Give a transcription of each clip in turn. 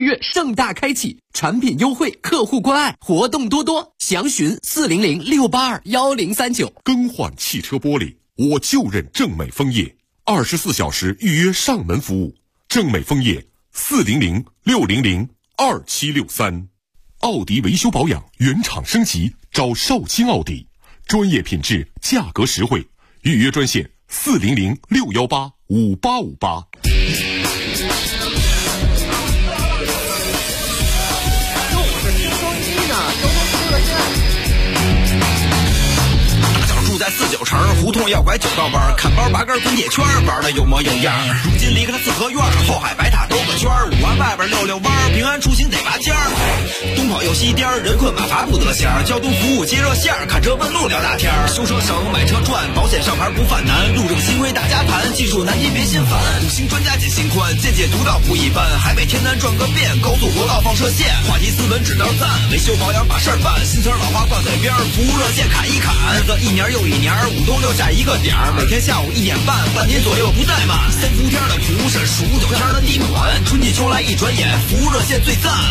月盛大开启，产品优惠，客户关爱，活动多多，详询400-682-1039。 更换汽车玻璃，我就认正美枫叶，24小时预约上门服务。正美枫叶400-600-2763。奥迪维修保养原厂升级，找少卿奥迪，专业品质，价格实惠。预约专线400-618-5858。 在49城胡同要拐9道弯，看包拔根滚铁圈，玩的有模有样。如今离开了四合院，后海白塔兜个圈，5环外边溜弯，平安出行得拔尖儿。东跑又西颠，人困马乏不得闲。交通服务接热线，看车问路聊大天。修车省，买车赚，保险上牌不犯难。路政新规大家谈，技术难题别心烦。5星专家解心宽，见解独到不一般。海北天南转个遍，高速国道放射线。话题斯文只当赞，维修保养把事儿办。新车老花挂嘴边，服务热线砍一砍。日子一年又一年，5都留下一个点儿，每天下午1点半，半年左右不怠慢。3伏天的蒲是数9天的地暖，春季秋来一转眼，服务热线最赞。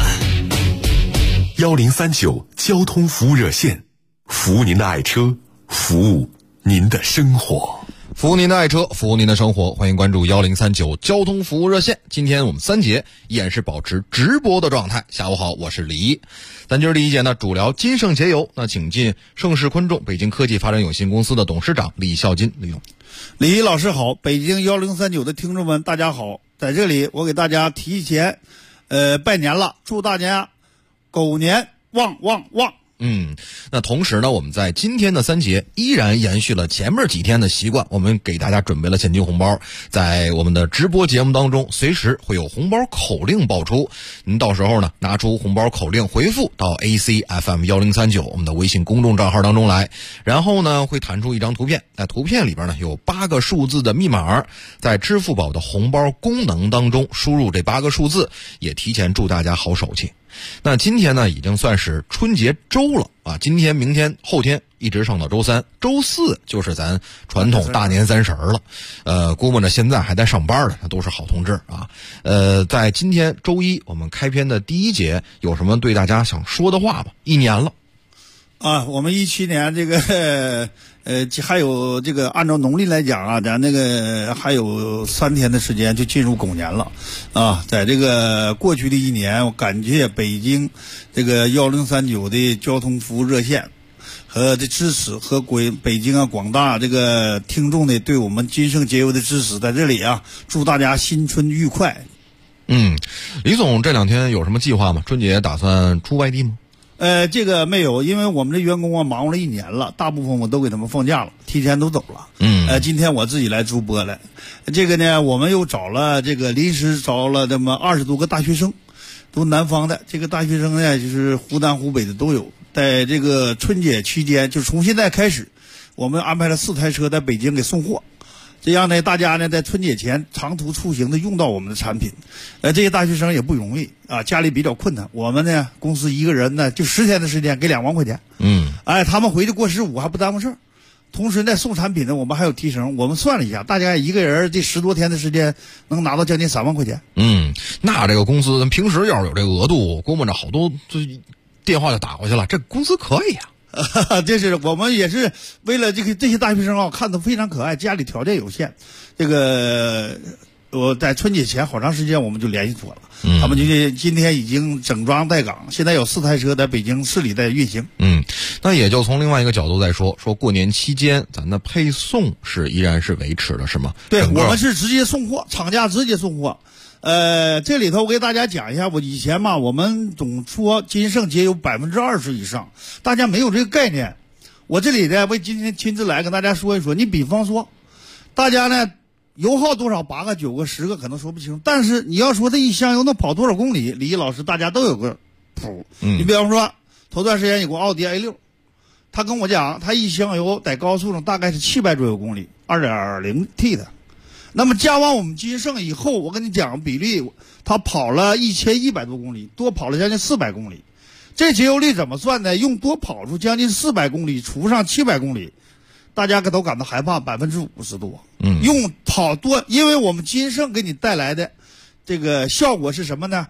1039交通服务热线，服务您的爱车，服务您的生活。 服务您的爱车，服务您的生活，欢迎关注1039交通服务热线。今天我们3节依然是保持直播的状态。下午好，我是李一。咱今儿第一节呢，主聊金盛节油。那请进盛世昆众北京科技发展有限公司的董事长李孝金，李总。 李一老师好，北京1039的听众们大家好，在这里我给大家提前拜年了，祝大家狗年旺旺旺。 那同时呢，我们在今天的3节依然延续了前面几天的习惯，我们给大家准备了现金红包，在我们的直播节目当中随时会有红包口令爆出，您到时候呢拿出红包口令回复到 ACFM1039 我们的微信公众账号当中来，然后呢会弹出一张图片，在图片里边呢有8个数字的密码，在支付宝的红包功能当中输入这8个数字，也提前祝大家好手气。那今天呢已经算是春节周了啊，今天明天后天一直上到周3，周4就是咱传统大年30了。估摸着现在还在上班的那都是好同志啊。在今天周一我们开篇的第一节有什么对大家想说的话吗？一年了啊，我们17年这个还有这个按照农历来讲啊，咱那个还有3天的时间就进入狗年了啊。在这个过去的一年，我感谢北京这个1039的交通服务热线和的支持，和北京啊广大这个听众的对我们金盛节油的支持，在这里啊祝大家新春愉快。 李总这2天有什么计划吗？春节打算出外地吗？ 这个没有，因为我们这员工啊忙活了1年了，大部分我都给他们放假了，提前都走了。今天我自己来直播来。这个呢，我们又临时招了这么20多个大学生，都南方的。这个大学生呢，就是湖南湖北的都有。在这个春节期间，就从现在开始，我们安排了4台车在北京给送货。这样呢，大家呢在春节前长途出行的用到我们的产品，这些大学生也不容易啊，家里比较困难。我们呢公司一个人呢就10天的时间给2万块钱，他们回去过15还不耽误事儿。同时呢送产品呢我们还有提成，我们算了一下，大家一个人这10多天的时间能拿到将近3万块钱。 那这个公司平时要是有这个额度，估摸着好多就电话就打过去了，这公司可以啊。 这是我们也是为了这些大学生啊，看得非常可爱，家里条件有限。这个我在春节前好长时间我们就联系妥了，他们就是今天已经整装待岗，现在有4台车在北京市里在运行。 那也就从另外一个角度再说过年期间咱的配送是依然是维持的是吗？ 对，我们是直接送货，厂家直接送货。这里头我给大家讲一下，我以前嘛，我们总说金盛节油20%以上，大家没有这个概念。我这里呢，为今天亲自来跟大家说一说。你比方说，大家呢油耗多少，8个、9个、10个可能说不清，但是你要说这一箱油能跑多少公里，李毅老师大家都有个谱。你比方说，头段时间有个奥迪 A6，他跟我讲，他一箱油在高速上大概是700左右公里，2.0T 的。那么加完我们金盛以后，我跟你讲比例，他跑了1100多公里，多跑了将近400公里。这节油率怎么算呢？用多跑出将近400公里除上700公里，大家都感到害怕，50%多。用跑多，因为我们金盛给你带来的这个效果是什么呢？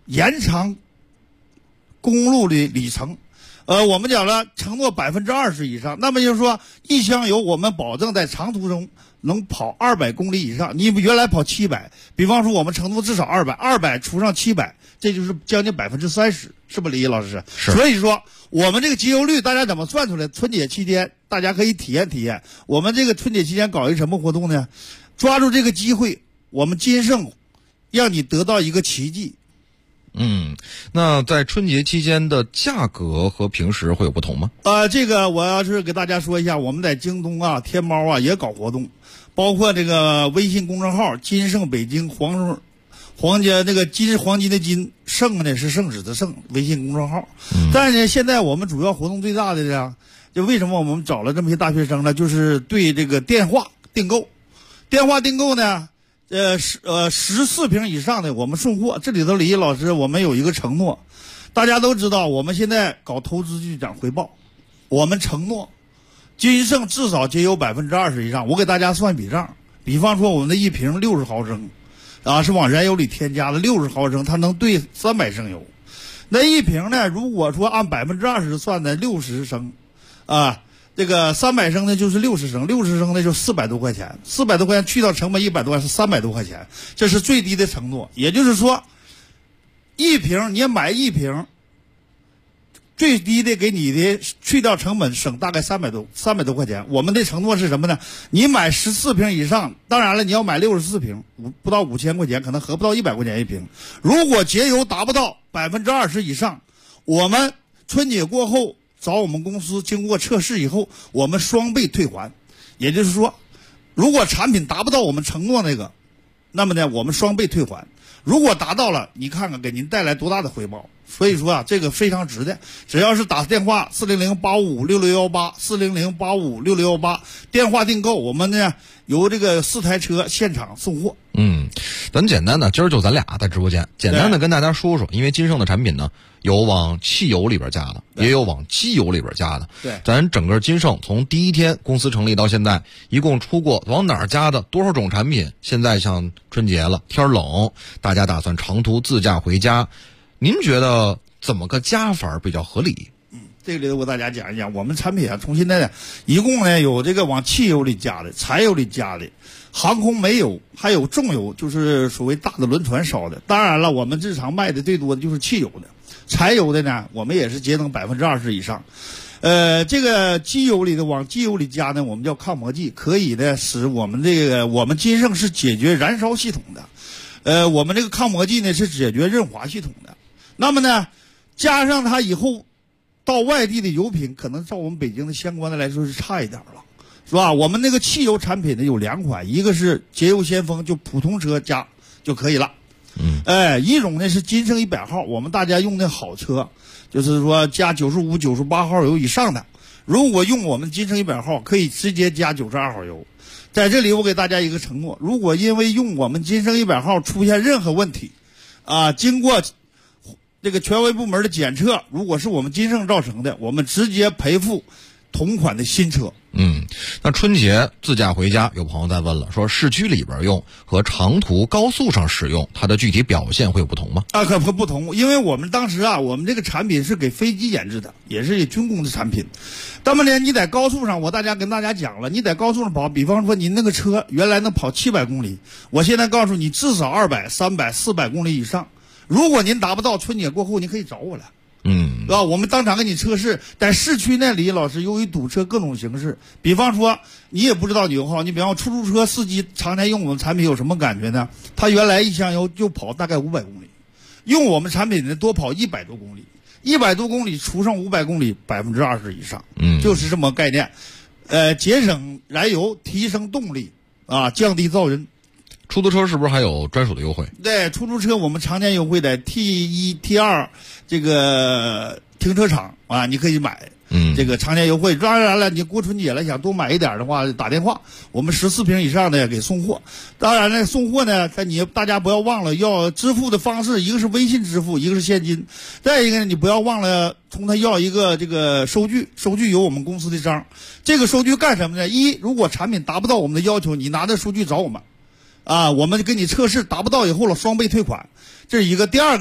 延长公路的里程。我们讲了承诺20%以上，那么就是说一箱油我们保证在长途中能跑200公里以上。你原来跑700，比方说我们承诺至少200除上700，这就是将近30%，是不是李毅老师？ 是。 所以说我们这个节油率大家怎么算出来？春节期间大家可以体验体验。我们这个春节期间搞一个什么活动呢？抓住这个机会，我们金盛让你得到一个奇迹。 那在春节期间的价格和平时会有不同吗？ 这个我要是给大家说一下，我们在京东啊、天猫啊也搞活动，包括这个微信公众号金盛北京黄家那个黄金的金，盛呢是圣旨的圣，微信公众号。但是呢，现在我们主要活动最大的呢，就为什么我们找了这么些大学生呢？就是对这个电话订购呢。14瓶以上的我们送货，这里头李毅老师我们有一个承诺，大家都知道我们现在搞投资就讲回报，我们承诺金盛至少节油20%以上。我给大家算笔账，比方说我们的一瓶60毫升是往燃油里添加的60毫升，它能兑300升油。那一瓶呢，如果说按20%算的60升这个300升呢就是60升，60升呢就400多块钱，400多块钱去掉成本100多块是300多块钱，这是最低的承诺。也就是说，一瓶你买一瓶，最低的给你的去掉成本省大概300多块钱。我们的承诺是什么呢？你买14瓶以上，当然了，你要买64瓶，不到5000块钱，可能合不到100块钱一瓶。如果节油达不到20%以上，我们春节过后找我们公司经过测试以后，我们双倍退还。也就是说，如果产品达不到我们承诺那个，那么呢我们双倍退还。如果达到了，你看看给您带来多大的回报。所以说这个非常值的，只要是打电话400-855-6618 400-855-6618电话订购，我们呢由这个4台车现场送货。 咱简单的，今儿就咱俩在直播间简单的跟大家说说，因为金盛的产品呢有往汽油里边加的，也有往机油里边加的。 对， 咱整个金盛从第一天公司成立到现在，一共出过往哪儿加的多少种产品。现在像春节了，天冷，大家打算长途自驾回家，您觉得怎么个加法比较合理？ 这个里头我给大家讲一讲，我们产品从现在一共呢有这个往汽油里加的、柴油里加的、航空煤油，还有重油，就是所谓大的轮船烧的。当然了，我们日常卖的最多的就是汽油的，柴油的呢，我们也是节能20%以上。这个机油里的往机油里加呢，我们叫抗磨剂，可以呢使我们我们金盛是解决燃烧系统的，我们这个抗磨剂呢是解决润滑系统的。那么呢，加上它以后到外地的油品，可能照我们北京的相关的来说是差一点了，是吧？我们那个汽油产品呢有2款，一个是节油先锋，就普通车加就可以了。一种呢是金盛100号，我们大家用的好车，就是说加95、98号油以上的，如果用我们金盛100号，可以直接加92号油。在这里我给大家一个承诺，如果因为用我们金盛100号出现任何问题，经过这个权威部门的检测，如果是我们金盛造成的，我们直接赔付同款的新车。 那春节自驾回家，有朋友在问了，说市区里边用和长途高速上使用，它的具体表现会有不同吗？ 可不同，因为我们当时我们这个产品是给飞机研制的，也是军工的产品。那么呢，你在高速上，跟大家讲了，你在高速上跑，比方说您那个车原来能跑700公里，我现在告诉你，至少200、300、400公里以上。如果您达不到，春节过后您可以找我来。是吧？我们当场给你测试。在市区呢，李老师由于堵车各种形式，比方说你也不知道油耗，你比方说出租车司机常年用我们产品有什么感觉呢？他原来一箱油就跑大概500公里，用我们产品呢多跑100多公里，100多公里除上500公里，20%以上，就是这么个概念。节省燃油，提升动力降低噪音。 出租车是不是还有专属的优惠？ 对，出租车我们常年优惠在 T1、T2 这个停车场你可以买。这个常年优惠。当然了，你过春节了想多买一点的话，打电话，我们14瓶以上的给送货。当然了，送货呢，大家不要忘了要支付的方式，一个是微信支付，一个是现金。再一个呢，你不要忘了从他要一个这个收据，收据有我们公司的章。这个收据干什么呢？如果产品达不到我们的要求，你拿着数据找我们。我们给你测试达不到以后了，双倍退款，这是一个。第二个，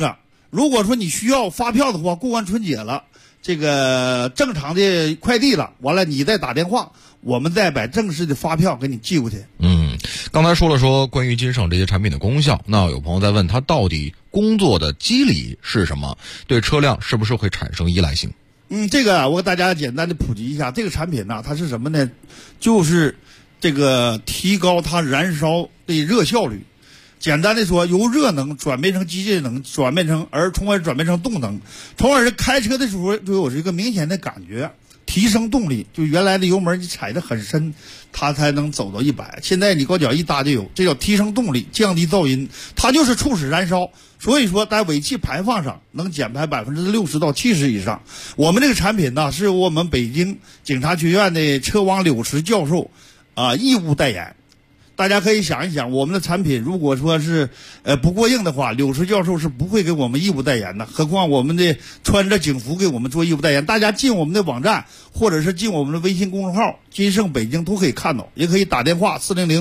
如果说你需要发票的话，过完春节了，这个正常的快递了，完了你再打电话，我们再把正式的发票给你寄过去。 刚才说了关于金盛这些产品的功效，那有朋友在问它到底工作的机理是什么，对车辆是不是会产生依赖性？ 这个我给大家简单的普及一下，这个产品呢，它是什么呢？就是这个提高它燃烧的热效率。简单的说，由热能转变成机械能，从而转变成动能，从而开车的时候就有一个明显的感觉，提升动力。就原来的油门你踩得很深，它才能走到100，现在你高脚一搭就有，这叫提升动力，降低噪音，它就是促使燃烧。所以说在尾气排放上能减排60%到70%以上。我们这个产品呢，是我们北京警察学院的车王柳池教授义务代言。大家可以想一想，我们的产品如果说是不过硬的话，柳池教授是不会给我们义务代言的。何况我们的穿着警服给我们做义务代言，大家进我们的网站或者是进我们的微信公众号金盛北京都可以看到，也可以打电话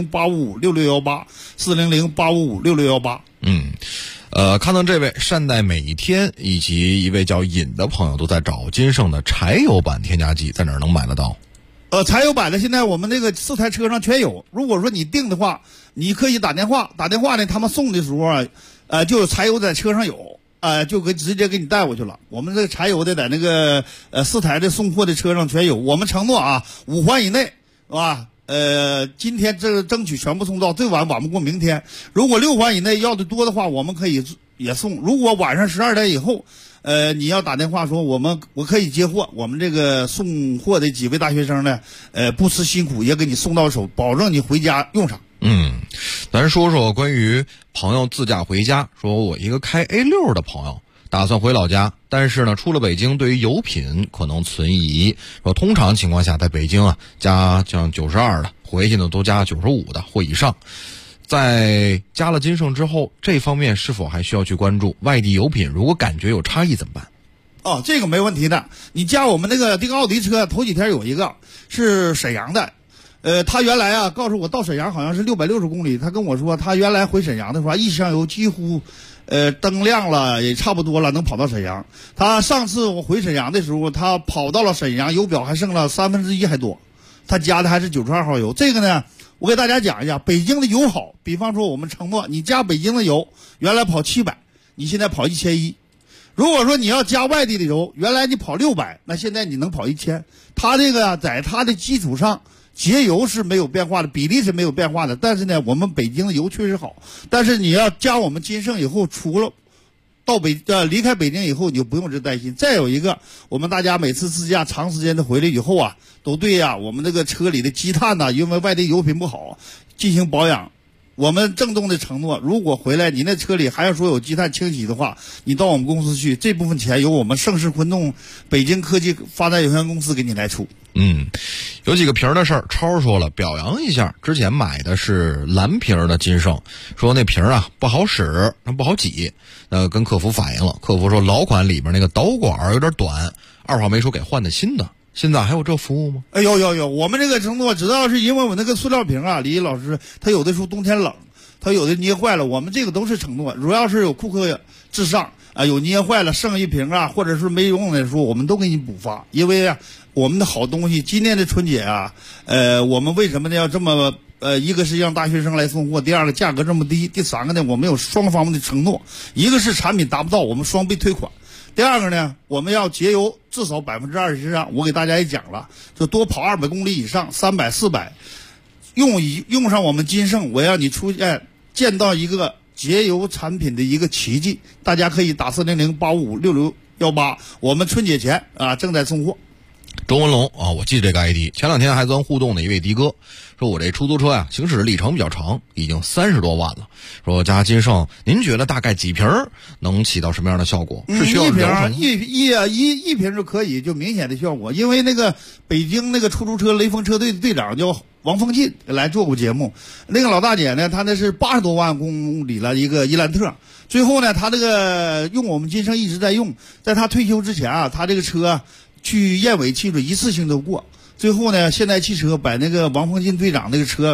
400-855-6618，400-855-6618。 看到这位善待每一天以及一位叫尹的朋友都在找金盛的柴油版添加剂，在哪儿能买得到？ 柴油版的现在我们那个4台车上全有。如果说你订的话，你可以打电话呢，他们送的时候就有柴油在车上有，就直接给你带过去了。我们这个柴油的在那个4台的送货的车上全有。我们承诺5环以内，是吧？今天这争取全部送到，最晚不过明天。如果6环以内要的多的话，我们可以也送。如果晚上12点以后，你要打电话说我可以接货，我们这个送货的几位大学生呢，不辞辛苦也给你送到手，保证你回家用上。 咱说说关于朋友自驾回家，说我一个开 A6 的朋友打算回老家，但是呢出了北京对于油品可能存疑，说通常情况下在北京加像92的，回去呢都加95的或以上。在加了金盛之后，这方面是否还需要去关注？外地油品如果感觉有差异怎么办？ 这个没问题的。你加我们那个这个奥迪车，头几天有一个是沈阳的，他原来告诉我到沈阳好像是660公里，他跟我说他原来回沈阳的话，一箱油几乎灯亮了也差不多了，能跑到沈阳。他上次我回沈阳的时候，他跑到了沈阳，油表还剩了1/3还多，他加的还是92号油。这个呢，我给大家讲一下，北京的油好，比方说我们承诺你加北京的油，原来跑700，你现在跑1100。如果说你要加外地的油，原来你跑600，那现在你能跑1000。它这个在它的基础上，节油是没有变化的，比例是没有变化的。但是呢，我们北京的油确实好。但是你要加我们金盛以后，除了离开北京以后，你就不用这担心。再有一个，我们大家每次自驾长时间的回来以后都对我们这个车里的积碳因为外地油品不好进行保养。我们郑重的承诺，如果回来你那车里还要说有积碳清洗的话，你到我们公司去，这部分钱由我们盛世昆动北京科技发展有限公司给你来出。 有几个瓶的事儿，超说了，表扬一下。之前买的是蓝瓶的金盛，说那瓶不好使，不好挤。跟客服反映了，客服说老款里边那个导管有点短，2号没说给换的新的。现在还有这服务吗？ 有，我们这个承诺只要是因为我那个塑料瓶李老师，他有的时候冬天冷，他有的捏坏了，我们这个都是承诺，主要是有顾客至上有捏坏了剩一瓶或者是没用的时候，我们都给你补发。因为我们的好东西，今年的春节我们为什么呢要这么一个是让大学生来送货，第二个价格这么低，第三个呢我们有双方面的承诺，一个是产品达不到我们双倍退款，第二个呢我们要节油至少20%以上。我给大家也讲了，就多跑200公里以上，300、400，用上我们金盛，我让你见到一个节油产品的一个奇迹。大家可以打400-855-6618，我们春节前正在送货。 周文龙我记这个 ID， 前2天还咱互动的一位的哥说，我这出租车行驶里程比较长，已经30多万了，说加金盛您觉得大概几瓶能起到什么样的效果？是需要疗程一瓶就可以，就明显的效果。因为那个北京那个出租车雷锋车队的队长叫王凤进来做过节目，那个老大姐呢，她那是80多万公里了一个伊兰特，最后呢她这个用我们金盛一直在用，在她退休之前她这个车去验尾气水一次性都过。最后呢，现代汽车把那个王凤进队长那个车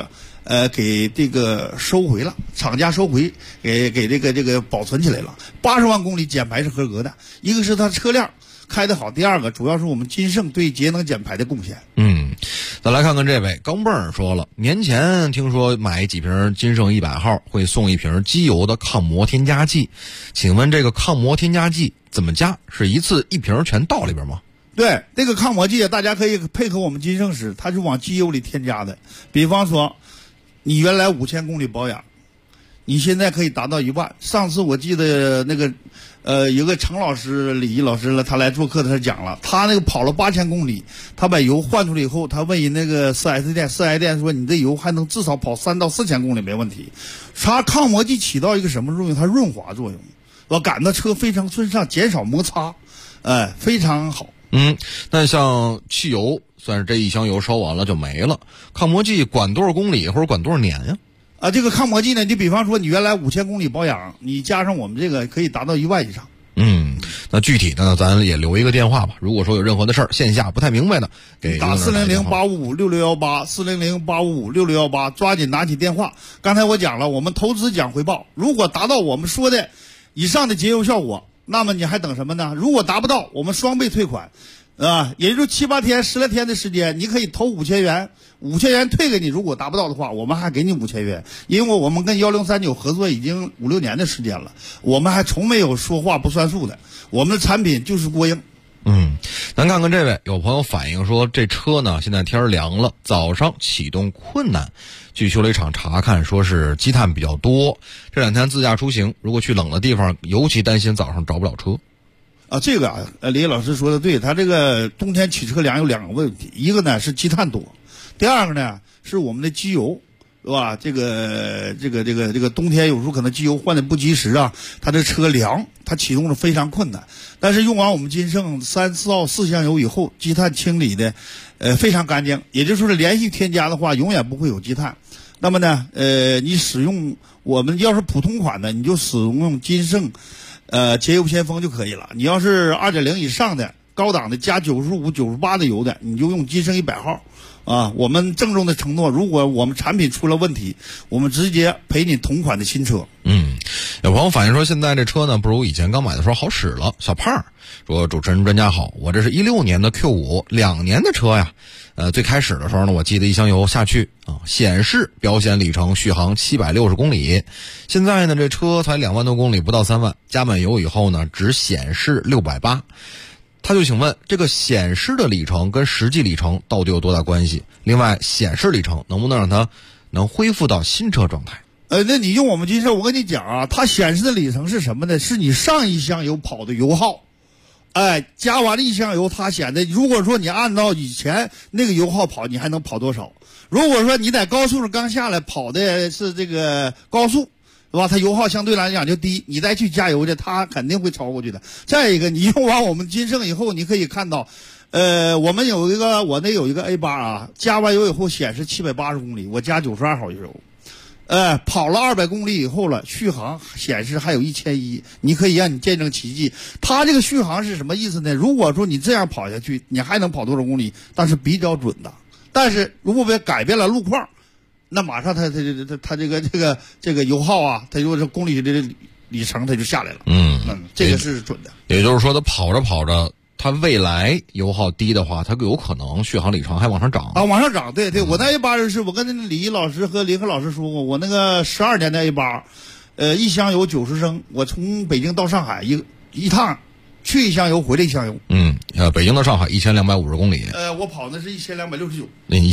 给这个收回了，厂家收回，给这个保存起来了。80万公里减排是合格的，一个是它车辆开得好，第二个主要是我们金盛对节能减排的贡献。 再来看看这位钢镚儿说了，年前听说买几瓶金盛100号会送一瓶机油的抗磨添加剂，请问这个抗磨添加剂怎么加？是一次一瓶全倒里边吗？ 对，这个抗磨剂大家可以配合我们金盛使，它是往机油里添加的。比方说你原来5000公里保养，你现在可以达到1万。上次我记得那个有个程老师李毅老师了，他来做课，他讲了，他那个跑了8000公里，他把油换出来以后，他问人那个4S店说，你这油还能至少跑3到4000公里没问题。它抗磨剂起到一个什么作用？它润滑作用，我感到车非常顺畅，减少摩擦，非常好。 那像汽油，算是这一箱油烧完了就没了，抗磨剂管多少公里或者管多少年呀？ 这个抗磨剂呢，你比方说你原来5000公里保养，你加上我们这个可以达到1万以上。 那具体的呢，咱也留一个电话吧。如果说有任何的事儿，线下不太明白的，给打400-855-6618 400-855-6618，抓紧拿起电话。刚才我讲了，我们投资讲回报，如果达到我们说的以上的节油效果，那么你还等什么呢？如果达不到，我们双倍退款，也就是7、8天、10来天的时间，你可以投5000元，5000元退给你。如果达不到的话，我们还给你5000元，因为我们跟1039合作已经5、6年的时间了，我们还从没有说话不算数的，我们的产品就是过硬。 咱看看这位，有朋友反映说，这车呢现在天凉了，早上启动困难。据修理厂查看，说是积碳比较多。这2天自驾出行，如果去冷的地方，尤其担心早上找不了车。 这个李老师说的对，他这个冬天取车凉有2个问题，一个呢是积碳多，第二个呢是我们的机油，是吧？这个冬天有时候可能机油换的不及时啊，它这车凉，它启动的非常困难。但是用完我们金盛3、4号4箱油以后，积碳清理的非常干净，也就是说连续添加的话，永远不会有积碳。那么呢，你使用我们要是普通款的，你就使用金盛节油先锋就可以了。你要是2.0以上的高档的加95、98的油的，你就用金盛100号。我们郑重的承诺，如果我们产品出了问题，我们直接赔你同款的新车。 有朋友反映说，现在这车呢不如以前刚买的时候好使了。小胖说，主持人专家好，我这是16年的 Q5，2年的车呀。最开始的时候呢，我记得一箱油下去显示标显里程续航760公里。现在呢，这车才2万多公里，不到3万，加满油以后呢，只显示680。他就请问，这个显示的里程跟实际里程到底有多大关系？另外，显示里程能不能让它能恢复到新车状态？ 那你用我们金盛，我跟你讲啊，它显示的里程是什么呢？是你上一箱油跑的油耗。加完了1箱油，它显得，如果说你按照以前那个油耗跑，你还能跑多少？如果说你在高速上刚下来跑的是这个高速，是吧？它油耗相对来讲就低，你再去加油去，它肯定会超过去的。再一个，你用完我们金盛以后，你可以看到，我那有一个 A8 啊，加完油以后显示780公里，我加92号油。跑了200公里以后了，续航显示还有1100，你可以让你见证奇迹。它这个续航是什么意思呢？如果说你这样跑下去，你还能跑多少公里？但是比较准的。但是如果改变了路况，那马上它这个油耗啊，它就是公里的里程它就下来了。这个是准的。 也就是说，它跑着跑着，它未来油耗低的话，它有可能续航里程还往上涨往上涨。对，我那 A8 是我跟李毅老师和林和老师说过，我那个12年的 A8，一箱油90升，我从北京到上海一趟，去1箱油，回来1箱油。 北京到上海1250公里。 我跑的是1269。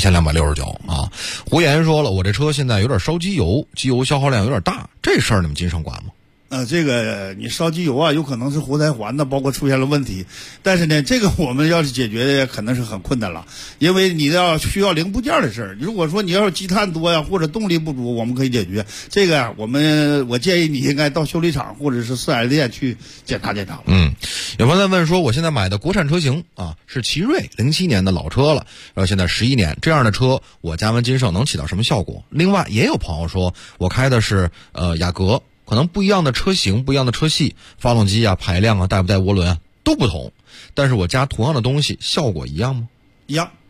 1269啊。胡岩说了，我这车现在有点烧机油，机油消耗量有点大，这事儿你们金盛管吗？ 这个你烧机油啊，有可能是活塞环的，包括出现了问题。但是呢，这个我们要是解决的可能是很困难了，因为你需要零部件的事儿。如果说你要是积碳多呀，或者动力不足，我们可以解决。这个呀，我建议你应该到修理厂或者是4S店去检查检查。 有朋友在问说，我现在买的国产车型啊是奇瑞07年的老车了，然后现在11年，这样的车我加完金盛能起到什么效果？另外也有朋友说，我开的是雅阁。可能不一样的车型，不一样的车系，发动机啊、排量啊、带不带涡轮啊都不同，但是我加同样的东西，效果一样吗？ 一样。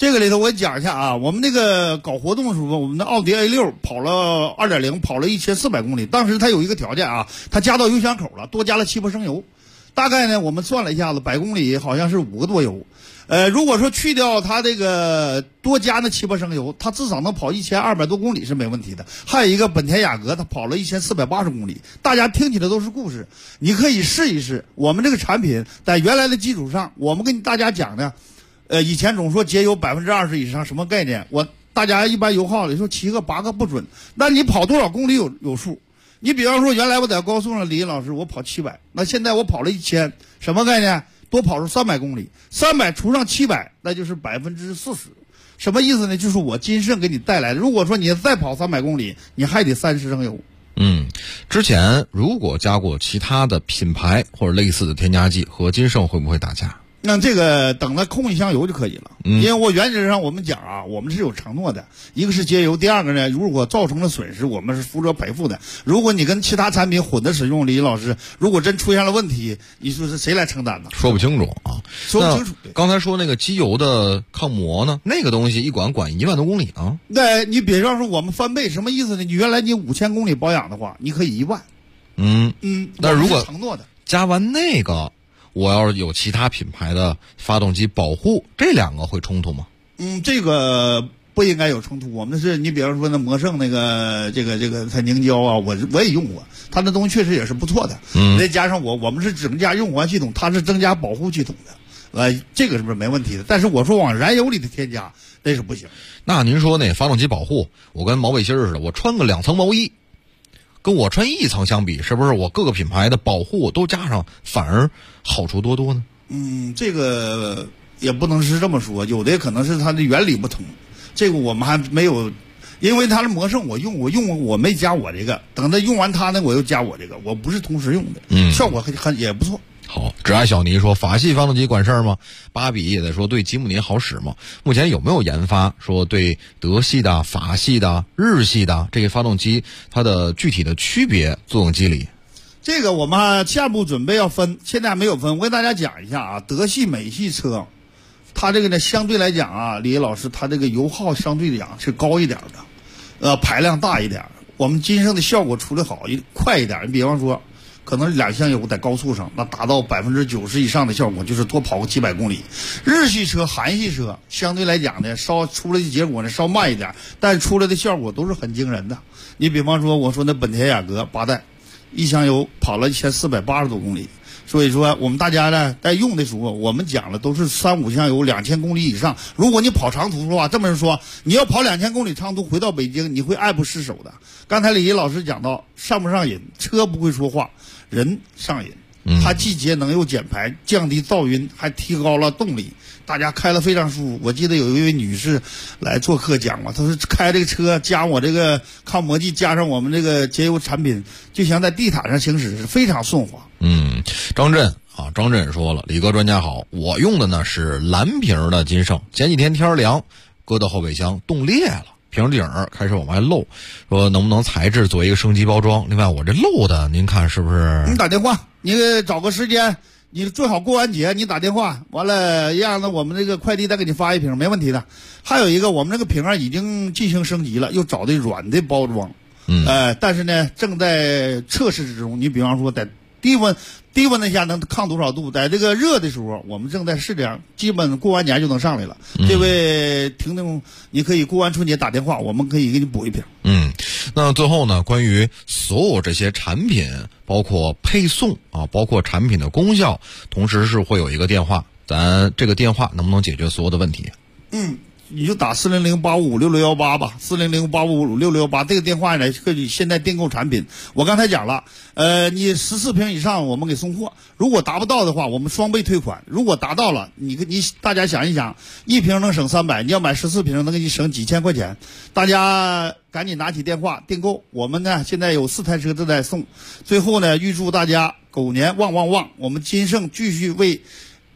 这个里头我讲一下啊，我们那个搞活动的时候，我们的奥迪 A6 跑了 2.0， 跑了1400公里。当时它有一个条件啊，它加到油箱口了，多加了7、8升油。大概呢，我们算了一下子，100公里好像是5个多油。如果说去掉它这个多加那7、8升油，它至少能跑1200多公里是没问题的。还有一个本田雅阁，它跑了1480公里。大家听起来都是故事，你可以试一试。我们这个产品在原来的基础上，我们跟大家讲呢。以前总说节油20%以上，什么概念？大家一般油耗里说7个8个不准，那你跑多少公里有数？你比方说原来我在高速上，李毅老师我跑700，那现在我跑了1000，什么概念？多跑出300公里，300除上700，那就是40%。什么意思呢？就是我金盛给你带来的。如果说你再跑300公里，你还得30升油。 之前如果加过其他的品牌或者类似的添加剂，和金盛会不会打架？ 那这个等它空一箱油就可以了，因为我原则上我们讲啊，我们是有承诺的，一个是节油，第二个呢，如果造成了损失，我们是负责赔付的。如果你跟其他产品混的使用，李老师，如果真出现了问题，你说是谁来承担呢？ 说不清楚啊， 说不清楚。 刚才说那个机油的抗磨呢，那个东西一管1万多公里呢。 对，你比方说我们翻倍，什么意思呢？你原来你5000公里保养的话，你可以1万。 那如果承诺的加完那个。我要是有其他品牌的发动机保护，这两个会冲突吗？ 这个不应该有冲突。我们是你比方说那魔圣那个这个它凝胶啊，我也用过，它那东西确实也是不错的。再加上我们是增加润滑系统，它是增加保护系统的，这个是不是没问题的？但是我说往燃油里的添加，那是不行。 那您说那发动机保护，我跟毛背心似的，我穿个2层毛衣。跟我穿1层相比，是不是我各个品牌的保护都加上，反而好处多多呢？ 这个也不能是这么说，有的可能是它的原理不同，这个我们还没有，因为它的魔圣我用我没加我这个，等它用完它呢，我又加我这个，我不是同时用的，效果也不错。 好，只爱小尼说法系发动机管事儿吗？芭比也在说对吉姆尼好使吗？目前有没有研发说对德系的、法系的、日系的这个发动机它的具体的区别作用机理？ 这个我们下一步准备要分，现在还没有分。我跟大家讲一下啊，德系、美系车，它这个呢相对来讲啊，李老师它这个油耗相对来讲是高一点的，排量大一点。我们金盛的效果处理好，快一点。你比方说。可能2箱油在高速上，那达到90%以上的效果，就是多跑个几百公里。日系车、韩系车相对来讲呢，稍出来的结果呢稍慢一点，但出来的效果都是很惊人的。你比方说，我说那本田雅阁8代，1箱油跑了1480多公里。所以说，我们大家呢在用的时候，我们讲的都是3、5箱油2000公里以上。如果你跑长途的话，这么说，你要跑2000公里长途回到北京，你会爱不释手的。刚才李毅老师讲到，上不上瘾？车不会说话，人上瘾。它既节能又减排，降低噪音，还提高了动力。大家开了非常舒服。我记得有一位女士来做客讲过，她说开这个车加我这个抗磨剂，加上我们这个节油产品，就像在地毯上行驶，是非常顺滑。 张震说了，李哥专家好，我用的呢是蓝瓶的金盛，前几天天凉，搁到后备箱冻裂了。瓶顶开始往外漏，说能不能材质做一个升级包装？另外，我这漏的，您看是不是？ 你打电话，你找个时间，你最好过完节，你打电话，完了让我们这个快递再给你发一瓶，没问题的。还有一个，我们这个瓶已经进行升级了，又找的软的包装，但是呢，正在测试之中。你比方说在低温的下能抗多少度？在这个热的时候，我们正在试点，基本过完年就能上来了。这位听众，你可以过完春节打电话，我们可以给你补一瓶。 那最后呢，关于所有这些产品，包括配送啊，包括产品的功效，同时是会有一个电话，咱这个电话能不能解决所有的问题？ 你就打400-855-6618吧，400-855-6618这个电话呢，可以现在订购产品。我刚才讲了，你14瓶以上我们给送货，如果达不到的话，我们双倍退款。如果达到了，你大家想一想，1瓶能省300，你要买14瓶能给你省几千块钱。大家赶紧拿起电话订购，我们呢现在有4台车正在送。最后呢，预祝大家狗年旺旺旺！我们金盛继续为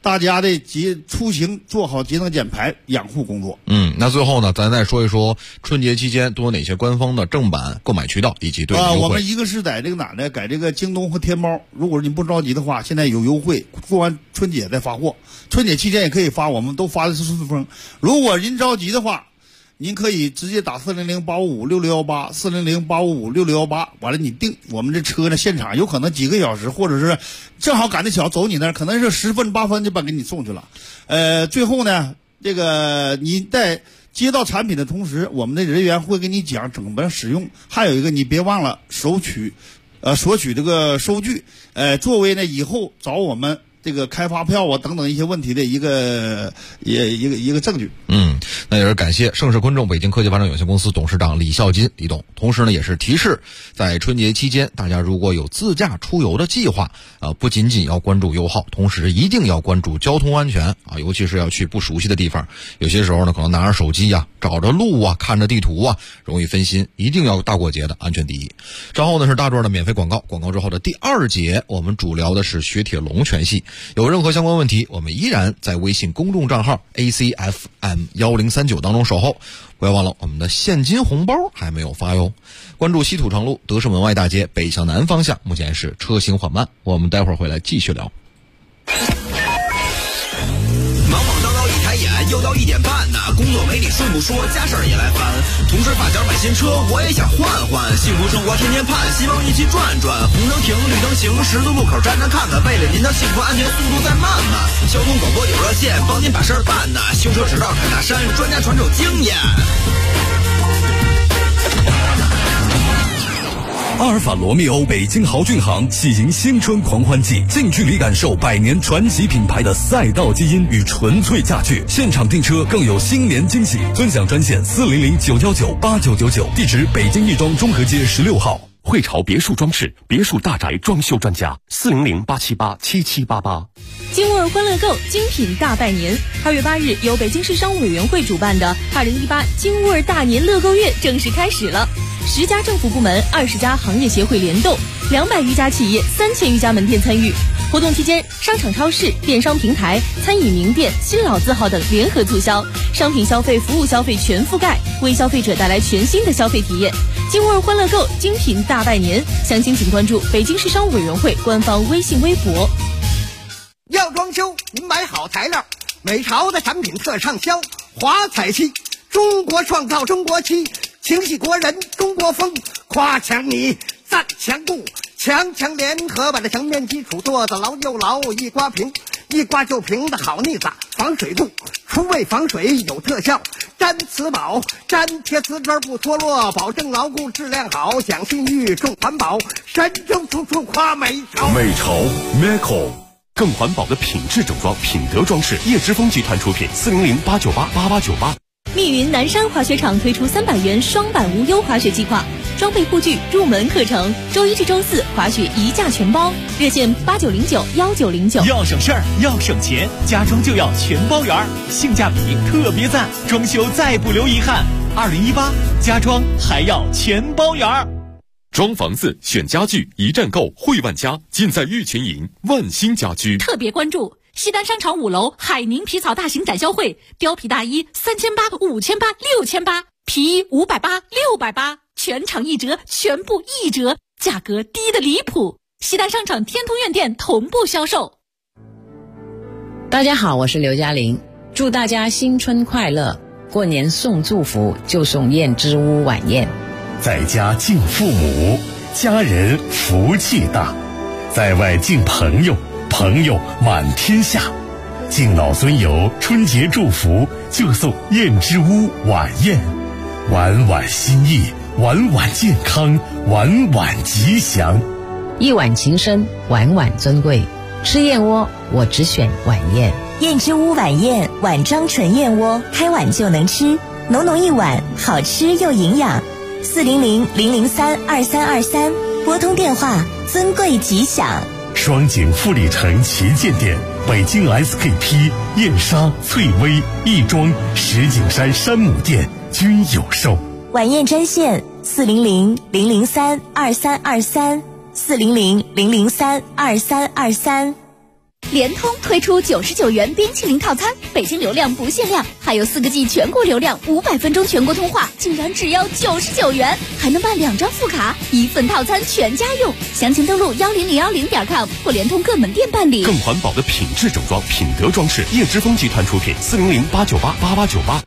大家的出行做好节能减排养护工作。 那最后呢，咱再说一说春节期间都有哪些官方的正版购买渠道以及对优惠。 我们一个是在这个哪呢？在这个京东和天猫。如果你不着急的话，现在有优惠，过完春节再发货。春节期间也可以发，我们都发的是顺丰。如果您着急的话，您可以直接打400-855-6618 400-855-6618，完了你订，我们这车呢现场有可能几个小时，或者是正好赶得巧走你那儿，可能是10分8分就把给你送去了。最后呢，这个你在接到产品的同时，我们的人员会给你讲怎么使用。还有一个，你别忘了索取这个收据，作为呢以后找我们这个开发票啊等等一些问题的一个证据。 那也是感谢盛世昆仲北京科技发展有限公司董事长李孝金李董。同时呢，也是提示，在春节期间，大家如果有自驾出游的计划，不仅仅要关注油耗，同时一定要关注交通安全啊，尤其是要去不熟悉的地方，有些时候呢，可能拿着手机啊，找着路啊，看着地图啊，容易分心，一定要大过节的安全第一。稍后呢是大段的免费广告，广告之后的第2节，我们主聊的是雪铁龙全系。有任何相关问题，我们依然在微信公众账号 ACFM1039当中守候。不要忘了，我们的现金红包还没有发哟。关注西土城路德胜门外大街北向南方向，目前是车行缓慢。我们待会儿回来继续聊。 忙忙叨叨一抬眼，又到1点半呢。工作没你顺不说，家事儿也来烦。同事发小买新车，我也想换换。幸福生活天天盼，希望一起转转。红灯停，绿灯行，十字路口站站看看。为了您的幸福安全，速度再慢慢。交通广播有热线，帮您把事儿办呐。修车直到砍大山，专家传授经验。 阿尔法罗密欧北京豪骏行喜迎新春狂欢季，近距离感受100年传奇品牌的赛道基因与纯粹驾趣，现场订车更有新年惊喜。尊享专线400-919-8999，地址北京亦庄中和街16号。 汇潮别墅装饰别墅大宅装修专家400-878-7788。 金沃尔欢乐购精品大拜年，2月8日由北京市商务委员会主办的2018金沃尔大年乐购月正式开始了。10家政府部门、20家行业协会联动，200余家企业、3000余家门店参与。活动期间，商场、超市、电商平台、餐饮名店、新老字号等联合促销，商品消费、服务消费全覆盖，为消费者带来全新的消费体验。金沃尔欢乐购精品大拜年，详情请关注北京市商务委员会官方微信微博。 要装修，您买好材料，美潮的产品特畅销，华彩漆，中国创造中国漆，情系国人中国风，夸强你赞强度，强联合把这墙面基础做得牢又牢，一刮平一刮就平的好腻子，防水度，除味防水有特效，粘瓷宝粘贴瓷砖不脱落，保证牢固质量好，讲信誉重环保，神州处处夸美潮。 美潮 Meco 更环保的品质整装，品德装饰，叶之峰集团出品，400-898-8898。 密云南山滑雪场推出300元双板无忧滑雪计划，装备护具、入门课程，周1至周4滑雪一价全包，热线8909-1909。 要省事儿，要省钱，家装就要全包圆，性价比特别赞，装修再不留遗憾。2018家装还要全包圆。 装房子选家具一站购，汇万家尽在玉群营万兴家居。 特别关注西单商场5楼海宁皮草大型展销会，貂皮大衣3800、5800、6800，皮衣580、680，全场1折，全部1折，价格低得离谱。西单商场天通苑店同步销售。 大家好，我是刘嘉玲，祝大家新春快乐，过年送祝福就送燕之屋晚宴。 在家敬父母，家人福气大；在外敬朋友，朋友满天下。敬老尊友，春节祝福就送燕之屋晚宴，晚晚心意，晚晚健康，晚晚吉祥。 一碗情深，晚晚尊贵。吃燕窝，我只选晚宴。 燕之屋晚宴，碗装纯燕窝，开碗就能吃，浓浓一碗，好吃又营养。400-003-2323，拨通电话，尊贵吉祥。 双井富力城旗舰店、北京 SKP、燕莎、翠微、亦庄、石景山山姆店均有售。 晚宴专线400-003-2323，400-003-2323。 联通推出99元冰淇淋套餐，北京流量不限量，还有4个G 全国流量，500分钟全国通话，竟然只要99元，还能办2张副卡，1份套餐全家用。详情登录10010.com 或联通各门店办理。 更环保的品质整装，品德装饰，叶之峰集团出品，400-898-8898。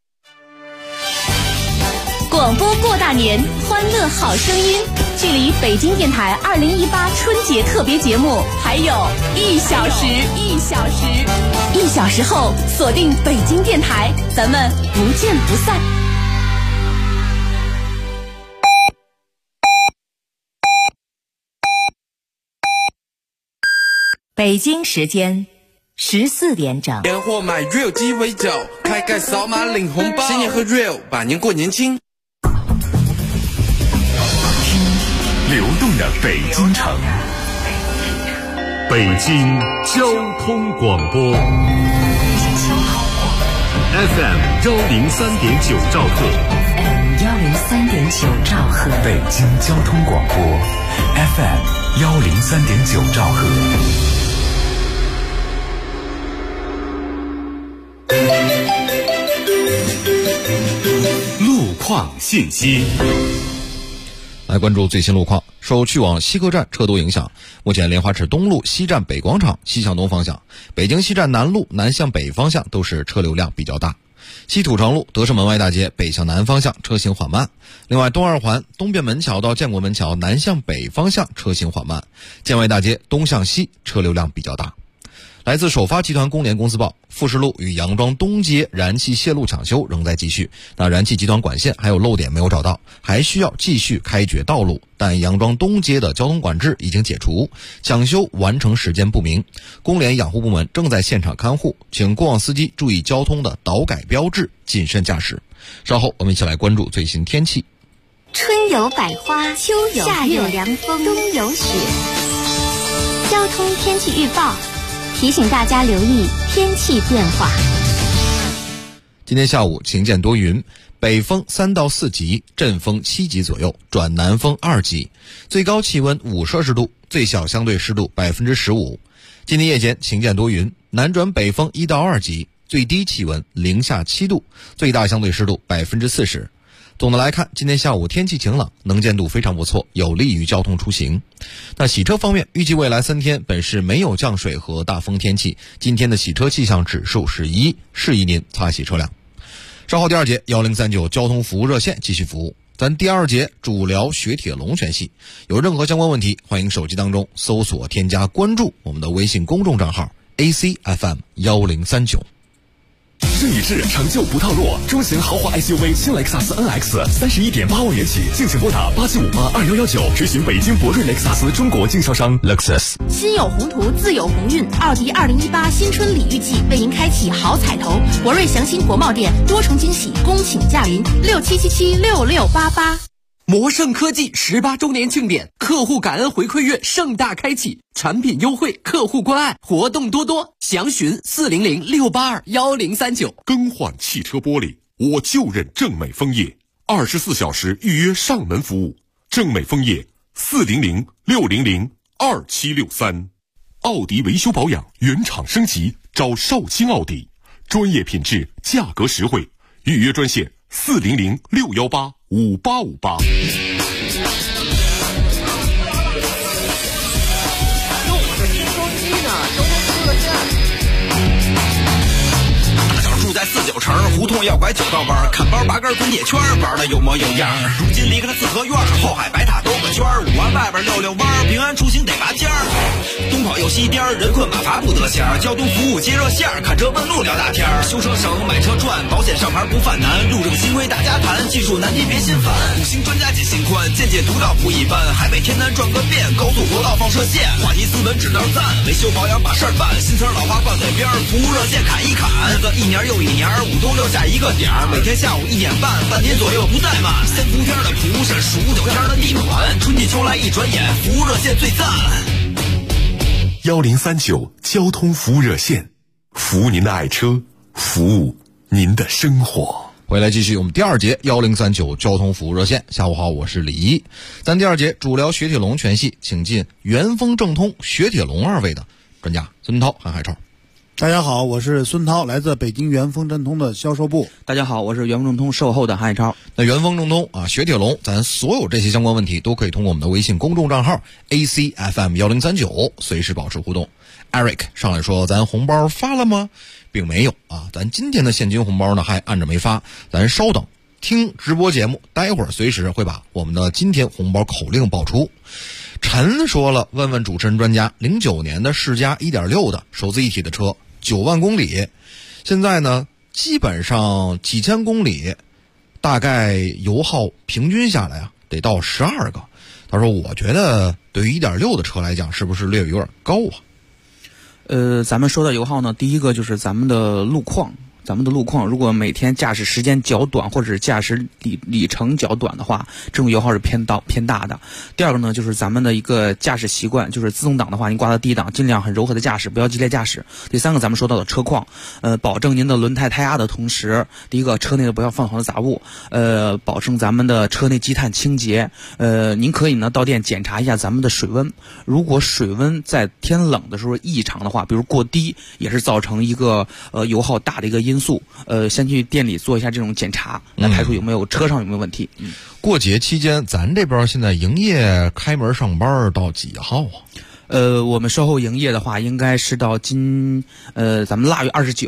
广播过大年，欢乐好声音。距离北京电台2018春节特别节目还有1小时，1小时后锁定北京电台，咱们不见不散。 北京时间14点整。 年货买 real 鸡尾酒，开盖扫码领红包，新年和 real 把年过年轻。 流动的北京城， 北京交通广播 FM 103.9兆赫 103.9兆赫， 北京交通广播 FM 103.9兆赫。 路况信息。 来关注最新路况。受去往西客站车多影响，目前莲花池东路西站北广场西向东方向、北京西站南路南向北方向都是车流量比较大。西土城路德胜门外大街北向南方向车行缓慢。另外，东二环东便门桥到建国门桥南向北方向车行缓慢。建外大街东向西车流量比较大。来自首发集团工联公司报，富士路与杨庄东街燃气线路抢修仍在继续。那燃气集团管线还有漏点没有找到，还需要继续开掘道路，但杨庄东街的交通管制已经解除，抢修完成时间不明。工联养护部门正在现场看护，请过往司机注意交通的导改标志，谨慎驾驶。稍后我们一起来关注最新天气。 春有百花，秋有夏有凉风，冬有雪。交通天气预报提醒大家留意天气变化。 今天下午晴见多云，北风3到4级，阵风7级左右，转南风2级，最高气温5摄氏度，最小相对湿度15%。今天夜间晴见多云，南转北风1到2级，最低气温零下7度，最大相对湿度40%。总的来看，今天下午天气晴朗，能见度非常不错，有利于交通出行。那洗车方面，预计未来3天本市没有降水和大风天气，今天的洗车气象指数是1，适宜您擦洗车辆。稍后第2节1039交通服务热线继续服务。咱第2节主聊雪铁龙全系，有任何相关问题，欢迎手机当中搜索添加关注我们的微信公众账号 ACFM 1039。 试一试，成就不套路。中型豪华 SUV 新雷克萨斯 NX 31.8万元起，敬请拨打87582119，执行北京博瑞雷克萨斯中国经销商 Lexus。 心有宏图，自有鸿运。奥迪2018新春礼遇季为您开启好彩头，博瑞祥鑫国贸店多重惊喜，恭请驾临67776688。 摩盛科技18周年庆典，客户感恩回馈月盛大开启，产品优惠，客户关爱，活动多多，详询400-682-1039。 更换汽车玻璃，我就认正美枫叶，24小时预约上门服务。正美枫叶400-600-2763。奥迪维修保养原厂升级，找绍兴奥迪，专业品质，价格实惠，预约专线400-618-5858。 用我的新收音机呢，交通服务热线。 大小住在49城，胡同要拐9道弯，看包拔根滚铁圈，玩的有模有样。如今离开了四合院，后海白塔兜个圈，5环外边溜弯，平安出行得拔尖儿。东跑右西颠，人困马乏不得闲，交通服务接热线，看车问路聊大天，修车省买车赚，保险上牌不犯难，路政新规大家谈，技术难题别心烦，五星专家解心宽，见解独到不一般，海北天南转个遍，高速国道放射线，话题斯文指道赞，维修保养把事儿办，新词老话挂嘴边，服务热线砍一砍，日子一年又一年，5都留下一个点，每天下午1点半，半点左右不怠慢，3伏天的蒲扇，数9天的地暖，春季秋来一转眼，服务热线最赞。 1039交通服务热线，服务您的爱车，服务您的生活。 回来继续我们第2节1039交通服务热线。下午好，我是李一。咱第2节主聊雪铁龙全系，请进元丰正通雪铁龙2位的专家孙涛韩海超。 大家好，我是孙涛，来自北京元丰正通的销售部。 大家好，我是元丰正通售后的韩海超。 那元丰正通啊，雪铁龙，咱所有这些相关问题都可以通过我们的微信公众账号 ACFM1039随时保持互动。Eric 上来说，咱红包发了吗？并没有啊，咱今天的现金红包呢还按着没发，咱稍等，听直播节目，待会儿随时会把我们的今天红包口令报出。陈说了，问问主持人专家，09年的世嘉 1.6 的手自一体的车，9万公里，现在呢基本上几千公里，大概油耗平均下来啊得到12个。他说我觉得对于 1.6 的车来讲是不是略有点高啊？ 咱们说到油耗呢，第一个就是咱们的路况，如果每天驾驶时间较短，或者是驾驶里程较短的话，这种油耗是偏大的。第二个呢，就是咱们的一个驾驶习惯，就是自动挡的话，你挂到低档，尽量很柔和的驾驶，不要激烈驾驶。第三个，咱们说到的车况，保证您的轮胎胎压的同时，第一个车内的不要放好的杂物，保证咱们的车内积碳清洁。您可以呢到店检查一下咱们的水温，如果水温在天冷的时候异常的话，比如过低，也是造成一个油耗大的一个因素。先去店里做一下这种检查，来排除车上有没有问题。 过节期间，咱这边现在营业开门上班到几号啊？ 我们售后营业的话，应该是到咱们腊月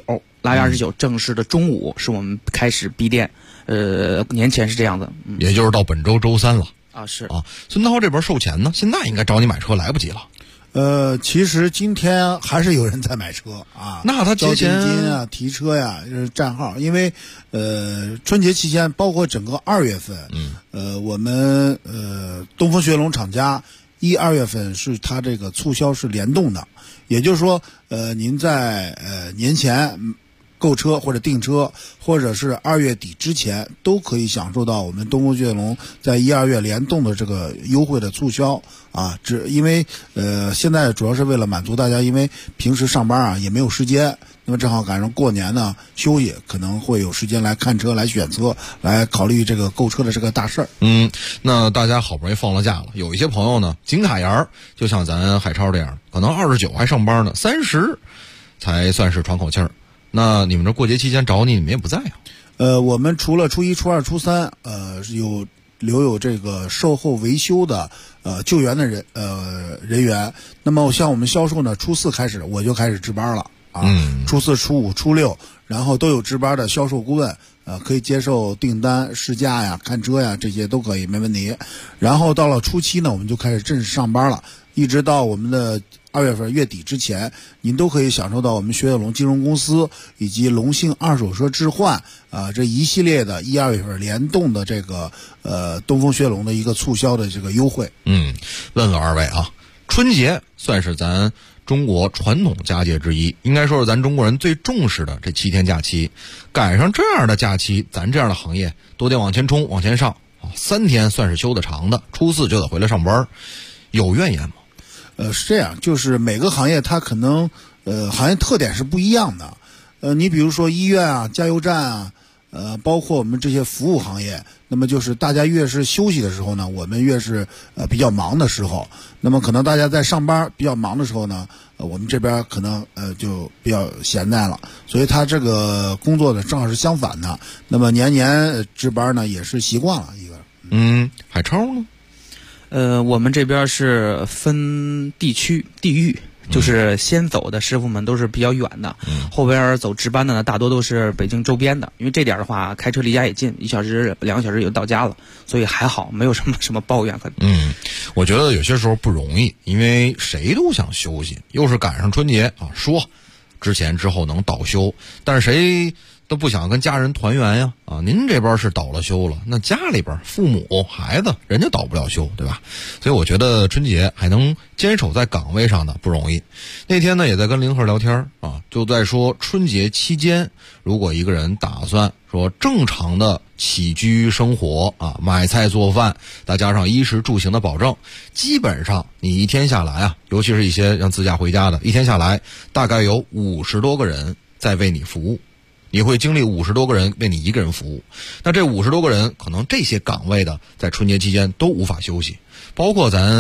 29正式的中午是我们开始闭店。年前是这样的， 也就是到本周周三了啊。是啊，孙涛这边售前呢，现在应该找你买车来不及了。 其实今天还是有人在买车啊， 那他交定金啊、提车呀、占号，因为春节期间，包括整个2月份，我们东风雪铁龙厂家1、2月份是它这个促销是联动的，也就是说，您在年前购车或者订车，或者是2月底之前，都可以享受到我们东风雪铁龙在1、2月联动的这个优惠的促销啊。因为现在主要是为了满足大家，因为平时上班啊也没有时间，那么正好赶上过年呢休息，可能会有时间来看车、来选车、来考虑这个购车的这个大事儿。 那大家好不容易放了假了，有一些朋友呢紧卡严，就像咱海超这样，可能29还上班呢，30才算是喘口气儿。那你们这过节期间找你们也不在啊？ 我们除了初1、初2、初3，留有这个售后维修的救援的人员。那么像我们销售呢，初4开始我就开始值班了啊。初4、初5、初6，然后都有值班的销售顾问，可以接受订单、试驾呀、看车呀，这些都可以，没问题。然后到了初7呢，我们就开始正式上班了，一直到我们的2月份月底之前，您都可以享受到我们雪铁龙金融公司以及龙信二手车置换这一系列的1、2月份联动的这个东风雪铁龙的一个促销的这个优惠。 问问二位啊，春节算是咱中国传统佳节之一，应该说是咱中国人最重视的这7天假期。赶上这样的假期，咱这样的行业都得往前冲、往前上3天算是休得长的，初4就得回来上班，有怨言吗？ 是这样，就是每个行业它可能行业特点是不一样的。你比如说医院啊、加油站啊，包括我们这些服务行业，那么就是大家越是休息的时候呢，我们越是比较忙的时候。那么可能大家在上班比较忙的时候呢，我们这边可能就比较闲在了，所以他这个工作呢正好是相反的。那么年年值班呢也是习惯了一个。 海超呢？ 我们这边是分地域，就是先走的师傅们都是比较远的，后边走值班的呢大多都是北京周边的，因为这点的话开车离家也近，1小时、2个小时也就到家了，所以还好，没有什么抱怨。 我觉得有些时候不容易，因为谁都想休息，又是赶上春节啊，说之前之后能倒休，但是谁都不想跟家人团圆呀啊！您这边是倒了休了，那家里边父母孩子人家倒不了休，对吧？所以我觉得春节还能坚守在岗位上的不容易。那天呢也在跟林鹤聊天啊，就在说春节期间，如果一个人打算说正常的起居生活啊，买菜做饭，再加上衣食住行的保证，基本上你一天下来啊，尤其是一些让自驾回家的，一天下来大概有50多个人在为你服务。你会经历50多个人为你一个人服务，那这50多个人可能这些岗位的在春节期间都无法休息，包括咱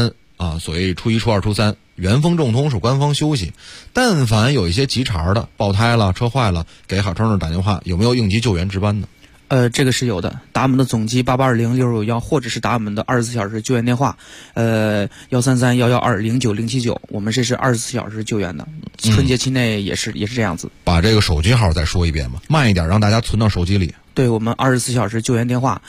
啊，所谓初一、初二、初三，元丰正通是官方休息。但凡有一些急茬的，爆胎了、车坏了，给海超那打电话，有没有应急救援值班的？ 这个是有的，打我们的总机88206611，或者是打我们的24小时救援电话133-112-09079，我们这是24小时救援的。春节期内也是这样子。 把这个手机号再说一遍吧，慢一点，让大家存到手机里。 对，我们24小时救援电话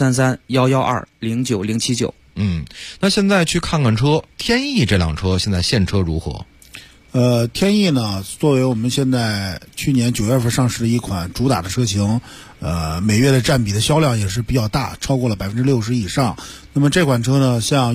133-112-09079。 那现在去看看车，天翼这辆车现在现车如何？ 天翼呢，作为我们现在去年9月份上市的一款主打的车型，每月的占比的销量也是比较大，超过了60%以上。那么这款车呢，像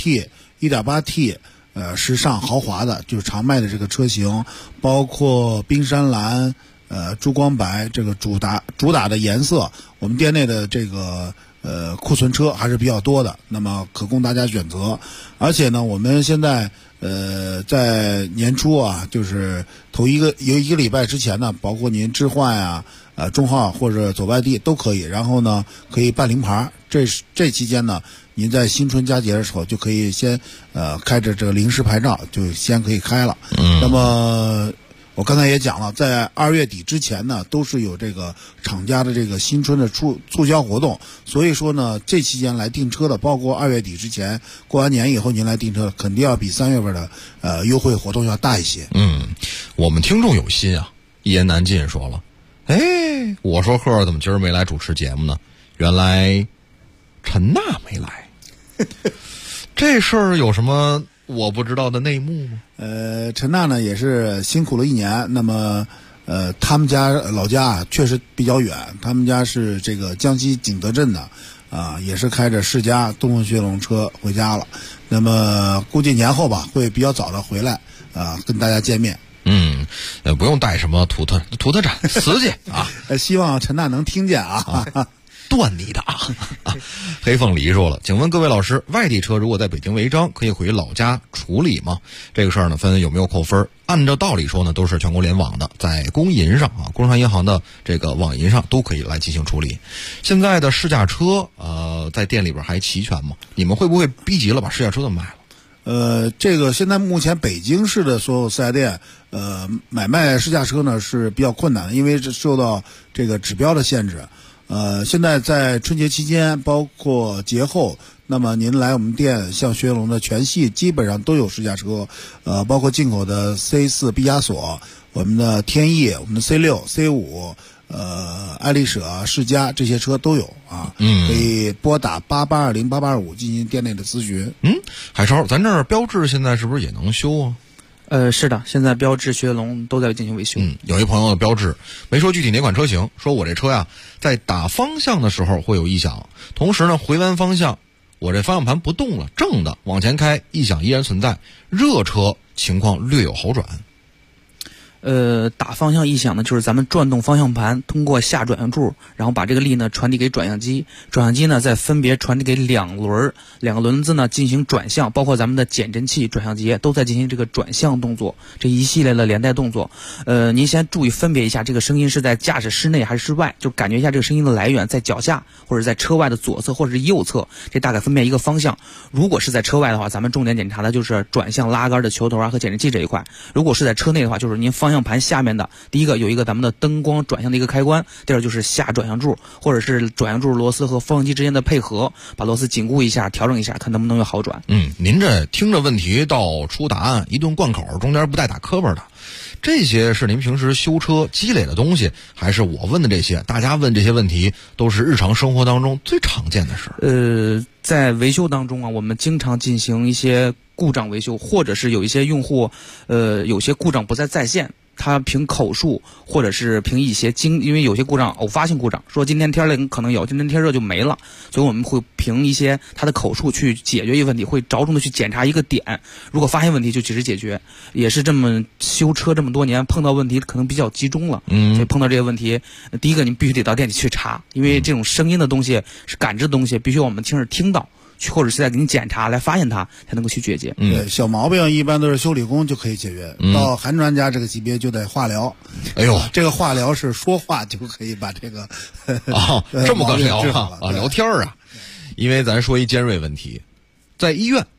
1.6T、1.8T，时尚豪华的，就是常卖的这个车型，包括冰山蓝、珠光白这个主打的颜色，我们店内的这个库存车还是比较多的，那么可供大家选择。而且呢，我们现在在年初啊，就是有一个礼拜之前呢，包括您置换啊、中号或者走外地都可以，然后呢可以办临牌。这期间呢，您在新春佳节的时候就可以先开着这个临时牌照，就先可以开了。那么我刚才也讲了，在2月底之前呢，都是有这个厂家的这个新春的促销活动，所以说呢，这期间来订车的，包括2月底之前过完年以后您来订车，肯定要比3月份的优惠活动要大一些。 我们听众有心啊，一言难尽说了，我说赫怎么今儿没来主持节目呢？原来陈娜没来，这事儿有什么我不知道的内幕吗？ 陈娜呢也是辛苦了一年。那么他们家老家啊确实比较远，他们家是这个江西景德镇的也是开着世嘉东风雪铁龙车回家了。那么估计年后吧会比较早的回来跟大家见面。 不用带什么土特产瓷器啊。 希望陈娜能听见断你的黑凤梨说了，请问各位老师，外地车如果在北京违章，可以回老家处理吗？这个事儿呢，分有没有扣分。按照道理说呢，都是全国联网的，在公银上工商银行的这个网银上都可以来进行处理。现在的试驾车在店里边还齐全吗？你们会不会逼急了把试驾车都卖了？ 这个现在目前北京市的所有4S店买卖试驾车呢是比较困难的，因为受到这个指标的限制。现在在春节期间，包括节后，那么您来我们店，像雪铁龙的全系基本上都有试驾车，包括进口的 C4 毕加索、我们的天翼、我们的 C6、C5、爱丽舍、世嘉这些车都有可以拨打88208825进行店内的咨询。 海超，咱这儿标致现在是不是也能修啊？ 是的，现在标致、雪铁龙都在进行维修。 有一朋友的标致没说具体哪款车型，说我这车呀在打方向的时候会有异响，同时呢回弯方向我这方向盘不动了，正的往前开异响依然存在，热车情况略有好转。 打方向异响呢，就是咱们转动方向盘，通过下转向柱，然后把这个力呢传递给转向机，转向机呢再分别传递给两个轮子呢进行转向，包括咱们的减震器、转向节都在进行这个转向动作，这一系列的连带动作。您先注意分别一下，这个声音是在驾驶室内还是室外，就感觉一下这个声音的来源在脚下或者在车外的左侧或者是右侧，这大概分别一个方向。如果是在车外的话，咱们重点检查的就是转向拉杆的球头和减震器这一块。如果是在车内的话，就是您方向盘下面的第一个有一个咱们的灯光转向的一个开关，第二就是下转向柱或者是转向柱螺丝和方向机之间的配合，把螺丝紧固一下，调整一下，看能不能有好转。 您这听着问题到出答案一顿贯口，中间不带打磕巴的，这些是您平时修车积累的东西，还是我问的这些？大家问这些问题都是日常生活当中最常见的事。 在维修当中我们经常进行一些故障维修，或者是有一些用户有些故障不在线，他凭口述或者是凭一些因为有些故障偶发性故障，说今天天冷可能有，今天天热就没了，所以我们会凭一些他的口述去解决一个问题，会着重的去检查一个点，如果发现问题就及时解决。也是这么修车这么多年，碰到问题可能比较集中了，所以碰到这些问题，第一个你必须得到店里去查，因为这种声音的东西是感知的东西，必须我们亲自听到，或者是在给你检查来发现它，才能够去解决。 对，小毛病一般都是修理工就可以解决，到韩专家这个级别就得化疗。 哎呦， 这个化疗是说话就可以把这个这么个聊啊， 聊天啊。因为咱说一尖锐问题，在医院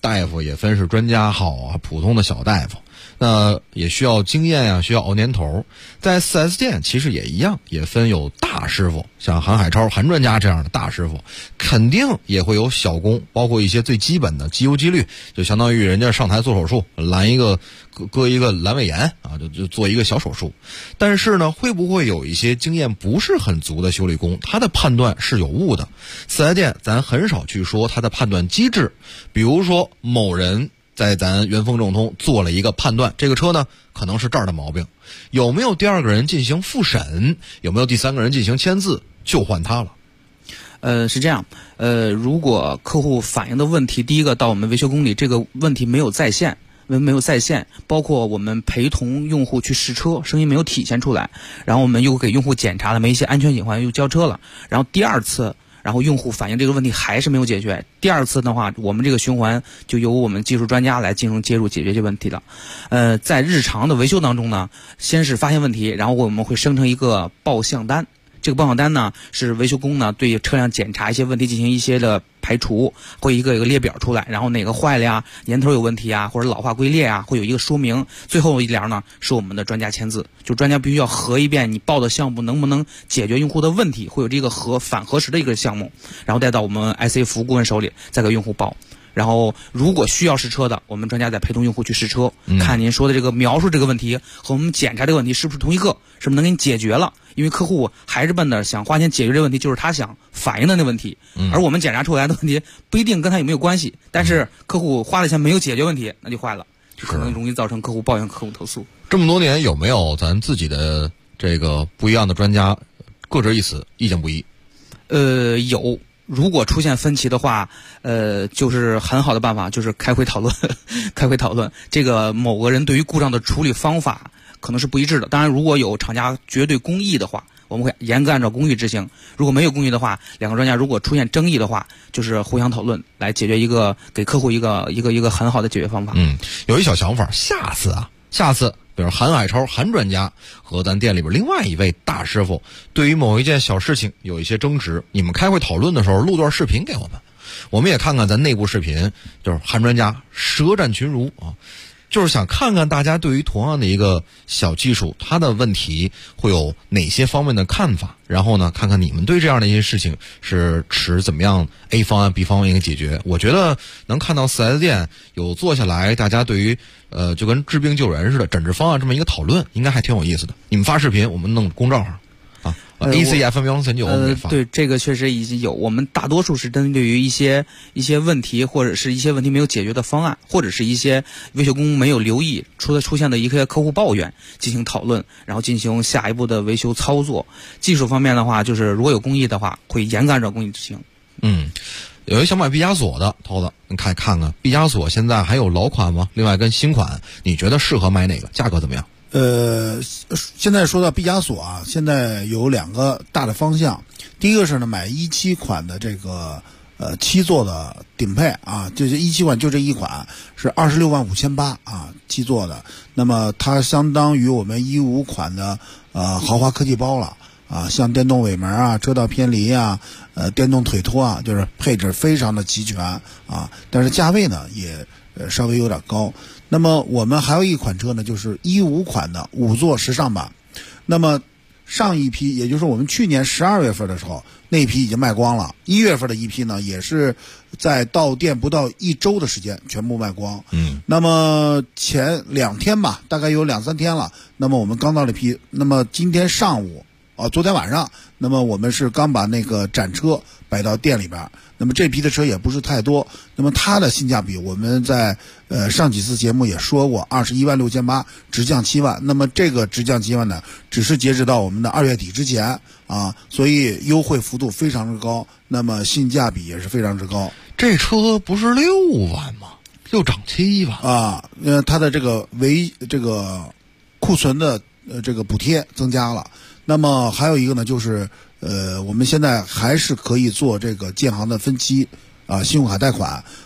大夫也分是专家好啊，普通的小大夫，那也需要经验呀，需要熬年头。在 4S 店其实也一样，也分有大师傅，像韩海超、韩专家这样的大师傅，肯定也会有小工，包括一些最基本的机油机滤，就相当于人家上台做手术，割一个阑尾炎啊，就做一个小手术。但是呢，会不会有一些经验不是很足的修理工，他的判断是有误的？4S店咱很少去说他的判断机制，比如说某人在咱元丰正通做了一个判断，这个车呢可能是这儿的毛病，有没有第二个人进行复审，有没有第三个人进行签字，就换他了。 是这样，如果客户反映的问题，第一个到我们维修工里，这个问题没有在线，包括我们陪同用户去试车，声音没有体现出来，然后我们又给用户检查了没一些安全隐患，又交车了，然后第二次，然后用户反映这个问题还是没有解决，第二次的话，我们这个循环就由我们技术专家来进入介入解决这问题了。在日常的维修当中呢，先是发现问题，然后我们会生成一个报项单。这个报项单呢，是维修工呢对车辆检查一些问题进行一些的排除，会一个列表出来，然后哪个坏了呀，年头有问题啊，或者老化龟裂啊，会有一个说明。最后一栏呢是我们的专家签字，就专家必须要核一遍你报的项目能不能解决用户的问题，会有这个反核实的一个项目，然后带到我们 IC 服务顾问手里，再给用户报。然后如果需要试车的，我们专家再陪同用户去试车，看您说的这个描述这个问题和我们检查这个问题是不是同一个，是不是能给你解决了。因为客户还是奔着想花钱解决这个问题，就是他想反映的那问题，而我们检查出来的问题不一定跟他有没有关系，但是客户花了钱没有解决问题，那就坏了，就可能容易造成客户抱怨、客户投诉。 这么多年有没有咱自己的这个不一样的专家各执一词，意见不一？ 有。如果出现分歧的话，就是很好的办法，就是开会讨论，这个某个人对于故障的处理方法可能是不一致的。当然，如果有厂家绝对公义的话，我们会严格按照公义执行；如果没有公义的话，两个专家如果出现争议的话，就是互相讨论来解决给客户一个很好的解决方法。 有一小想法，下次比如韩海超韩专家和咱店里边另外一位大师傅对于某一件小事情有一些争执，你们开会讨论的时候录段视频给我们也看看咱内部视频，就是韩专家舌战群儒啊，就是想看看大家对于同样的一个小技术，它的问题会有哪些方面的看法，然后呢，看看你们对这样的一些事情是持怎么样 A 方案 B 方案一个解决。我觉得能看到 4S 店有坐下来，大家对于就跟治病救人似的诊治方案这么一个讨论，应该还挺有意思的。你们发视频，我们弄公账号啊，ACFM1039我们给发。 对，这个确实已经有。我们大多数是针对于一些问题，或者是一些问题没有解决的方案，或者是一些维修工没有留意出现的一些客户抱怨进行讨论，然后进行下一步的维修操作。技术方面的话，就是如果有公益的话，会严格按照公益执行。 有一想买毕加索的头子，你看看毕加索现在还有老款吗？另外跟新款，你觉得适合买哪个？价格怎么样？ 现在说到毕加索啊，现在有两个大的方向。第一个是呢，买17款的这个7座的顶配啊，就是17款就这一款是26万5800啊，7座的。那么它相当于我们15款的豪华科技包了。像电动尾门啊、车道偏离啊、电动腿托啊，就是配置非常的齐全啊，但是价位呢也稍微有点高。那么我们还有一款车呢，就是15款的5座时尚版。那么上一批，也就是我们去年12月份的时候，那一批已经卖光了。1月份的一批呢，也是在到店不到1周的时间全部卖光。那么前2天吧，大概有2-3天了。那么我们刚到了一批，那么今天上午。昨天晚上，那么我们是刚把那个展车摆到店里边，那么这批的车也不是太多，那么它的性价比我们在上几次节目也说过，21万6800直降7万，那么这个直降7万呢，只是截止到我们的2月底之前啊，所以优惠幅度非常之高，那么性价比也是非常之高。 这车不是6万吗？又涨7万啊！它的这个库存的这个补贴增加了。那么还有一个呢，就是我们现在还是可以做这个建行的分期信用卡贷款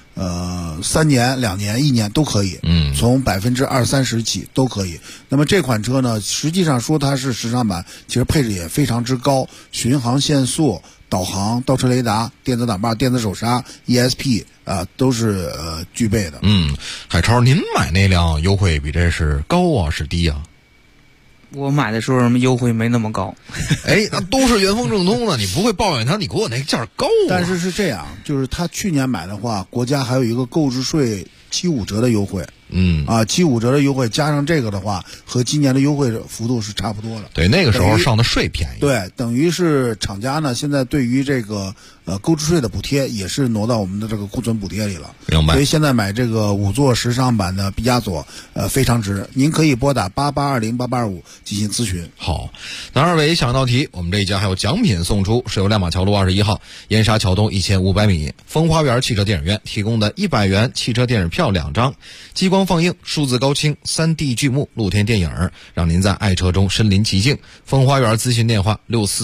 3年、2年、1年都可以，从20-30%起都可以。那么这款车呢，实际上说它是时尚版，其实配置也非常之高，巡航限速、导航、倒车雷达、电子挡把、电子手刹、ESP 都是具备的。 海超，您买那辆优惠比这是高啊，是低啊？ 我买的时候优惠没那么高。 哎，那都是原封正通的，你不会抱怨他，你给我那价高啊？ 但是是这样，就是他去年买的话，国家还有一个购置税75折的优惠。75折的优惠加上这个的话，和今年的优惠幅度是差不多的。 对，那个时候上的税便宜。 对，等于是厂家呢，现在对于这个购置税的补贴也是挪到我们的这个库存补贴里了。 明白。 所以现在买这个5座时尚版的毕加索，非常值。您可以拨打88208825进行咨询。 好，那2位想到题，我们这一家还有奖品送出，是由亮马桥路21号燕莎桥东1500米风花园汽车电影院提供的100元汽车电影票2张，激光放映、数字高清、3D 剧目、露天电影，让您在爱车中身临其境。风花园咨询电话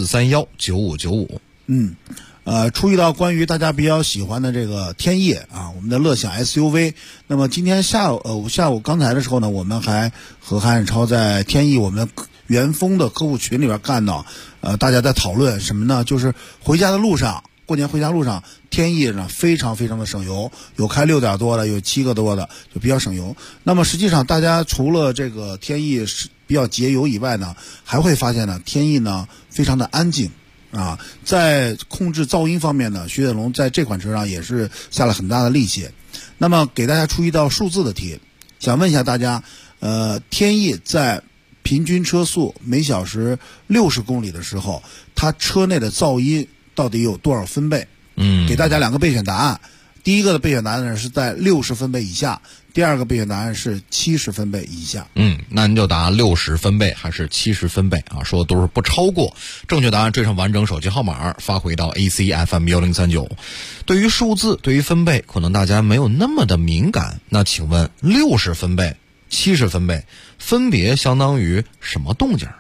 64319595。 出一道关于大家比较喜欢的这个天翼啊，我们的乐享 SUV。那么今天下午刚才的时候呢，我们还和韩远超在天翼我们元丰的客户群里边看到，大家在讨论什么呢？就是回家的路上。过年回家路上，天翼呢非常非常的省油，有开6点多的，有7个多的，就比较省油。那么实际上，大家除了这个天翼是比较节油以外呢，还会发现呢，天翼呢非常的安静啊。在控制噪音方面呢，雪铁龙在这款车上也是下了很大的力气。那么给大家出一道数字的题，想问一下大家，天翼在平均车速每小时60公里的时候，它车内的噪音到底有多少分贝？给大家2个备选答案。第一个的备选答案呢是在60分贝以下，第二个备选答案是70分贝以下。 那您就答60分贝还是70分贝啊？说的都是不超过。正确答案缀上完整手机号码，发回到 ACFM1039。对于数字，对于分贝，可能大家没有那么的敏感。那请问60分贝、70分贝分别相当于什么动静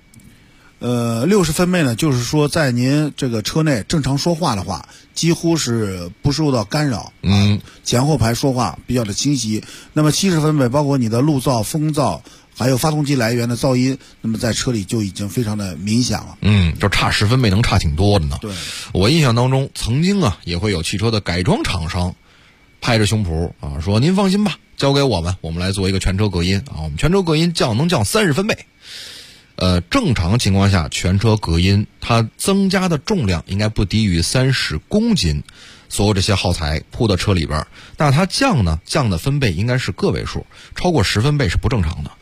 ？60分贝呢，就是说在您这个车内正常说话的话，几乎是不受到干扰，前后排说话比较的清晰。那么70分贝包括你的路噪、风噪，还有发动机来源的噪音，那么在车里就已经非常的明显了。 就差10分贝能差挺多的呢。 对， 我印象当中曾经也会有汽车的改装厂商拍着胸脯说您放心吧，交给我们来做一个全车隔音我们全车隔音能降30分贝。正常情况下，全车隔音它增加的重量应该不低于30公斤，所有这些耗材铺到车里边，那它降的分贝应该是个位数，超过10分贝是不正常的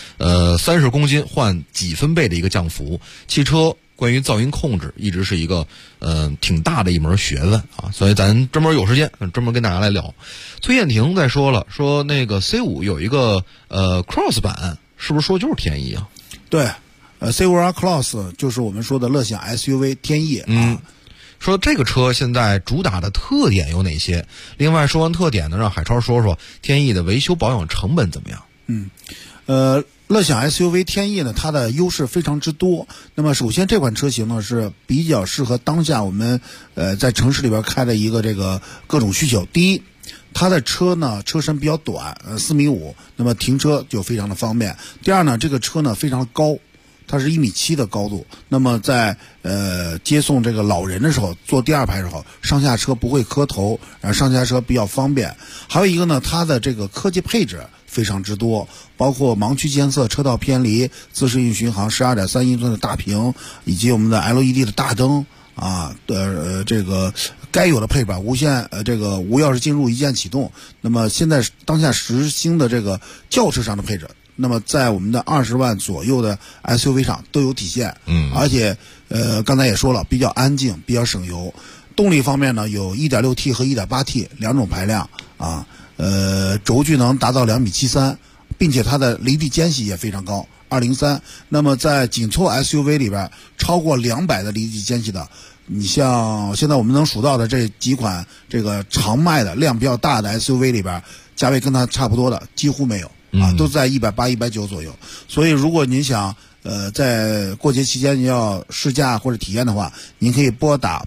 30公斤换几分贝的一个降幅，汽车关于噪音控制一直是一个挺大的一门学问所以咱专门有时间专门跟大家来聊。崔艳婷在说了，说那个 C5 有一个Cross 版，是不是说就是天翼啊？ 对。C5R Cross 就是我们说的乐享 SUV 天翼说这个车现在主打的特点有哪些？另外说完特点呢，让海超说说天翼的维修保养成本怎么样？ 乐享 SUV 天翼呢，它的优势非常之多。那么首先这款车型呢是比较适合当下我们在城市里边开的一个这个各种需求。第一，它的车呢车身比较短，4.5米，那么停车就非常的方便。第二呢，这个车呢非常的高。它是1.7米的高度，那么在接送这个老人的时候，坐第2排的时候，上下车不会磕头，上下车比较方便。还有一个呢，它的这个科技配置非常之多，包括盲区监测、车道偏离、自适应巡航、12.3英寸的大屏，以及我们的 LED 的大灯这个该有的配置，无钥匙进入、一键启动。那么现在当下实行的这个轿车上的配置，那么在我们的20万左右的 SUV 上都有体现。而且刚才也说了，比较安静，比较省油。动力方面呢，有 1.6T 和 1.8T 2种排量轴距能达到2.73米，并且它的离地间隙也非常高，203。那么在紧凑 SUV 里边，超过200的离地间隙的，你像现在我们能数到的这几款这个常卖的量比较大的 SUV 里边，价位跟它差不多的几乎没有都在180、190左右。所以如果您想在过节期间要试驾或者体验的话，您可以拨打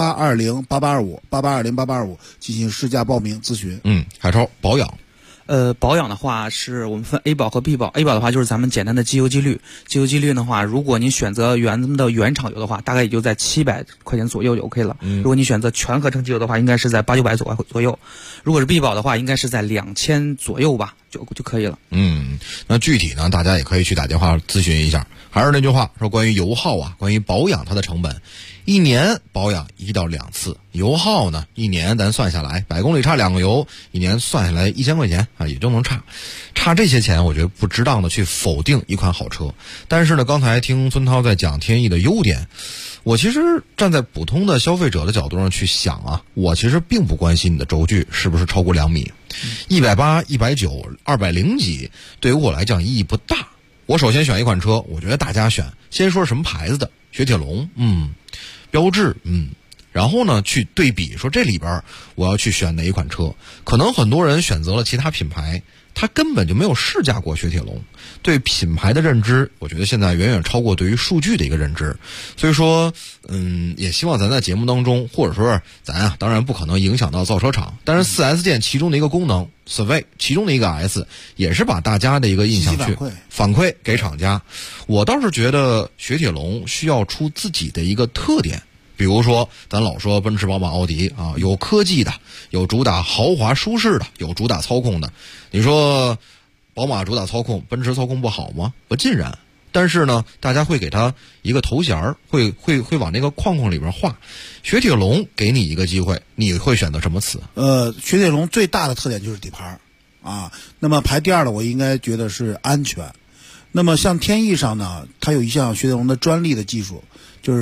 8820882588208825进行试驾报名咨询。 海超保养。 保养的话是我们分 A 保和 B 保。A 保的话就是咱们简单的机油机滤。机油机滤的话，如果您选择原厂油的话，大概也就在700块钱左右就 OK 了。如果你选择全合成机油的话，应该是在800-900左右。如果是 B 保的话，应该是在2000左右吧，就可以了。 那具体呢，大家也可以去打电话咨询一下。还是那句话，说关于油耗啊，关于保养它的成本，1年保养1到2次，油耗呢1年咱算下来100公里差2个油，1年算下来1000块钱啊，也就能差这些钱。我觉得不值当的去否定一款好车。但是呢，刚才听孙涛在讲天翼的优点，我其实站在普通的消费者的角度上去想啊，我其实并不关心你的轴距是不是超过2米，180、190、200几，对于我来讲意义不大。我首先选一款车，我觉得大家先说什么牌子的，雪铁龙，标致，然后呢去对比说这里边我要去选哪一款车。可能很多人选择了其他品牌，他根本就没有试驾过雪铁龙，对品牌的认知我觉得现在远远超过对于数据的一个认知。所以说也希望咱在节目当中，或者说咱当然不可能影响到造车厂，但是 4S 店其中的一个功能 Survey 其中的一个 S 也是把大家的一个印象去反馈给厂家。我倒是觉得雪铁龙需要出自己的一个特点，比如说咱老说奔驰宝马奥迪啊，有科技的，有主打豪华舒适的，有主打操控的。你说宝马主打操控，奔驰操控不好吗？不尽然。但是呢，大家会给他一个头衔，会往那个框框里边画。雪铁龙给你一个机会，你会选择什么词？ 雪铁龙最大的特点就是底盘啊。那么排第二的，我应该觉得是安全。那么像天翼上呢，它有一项雪铁龙的专利的技术，就是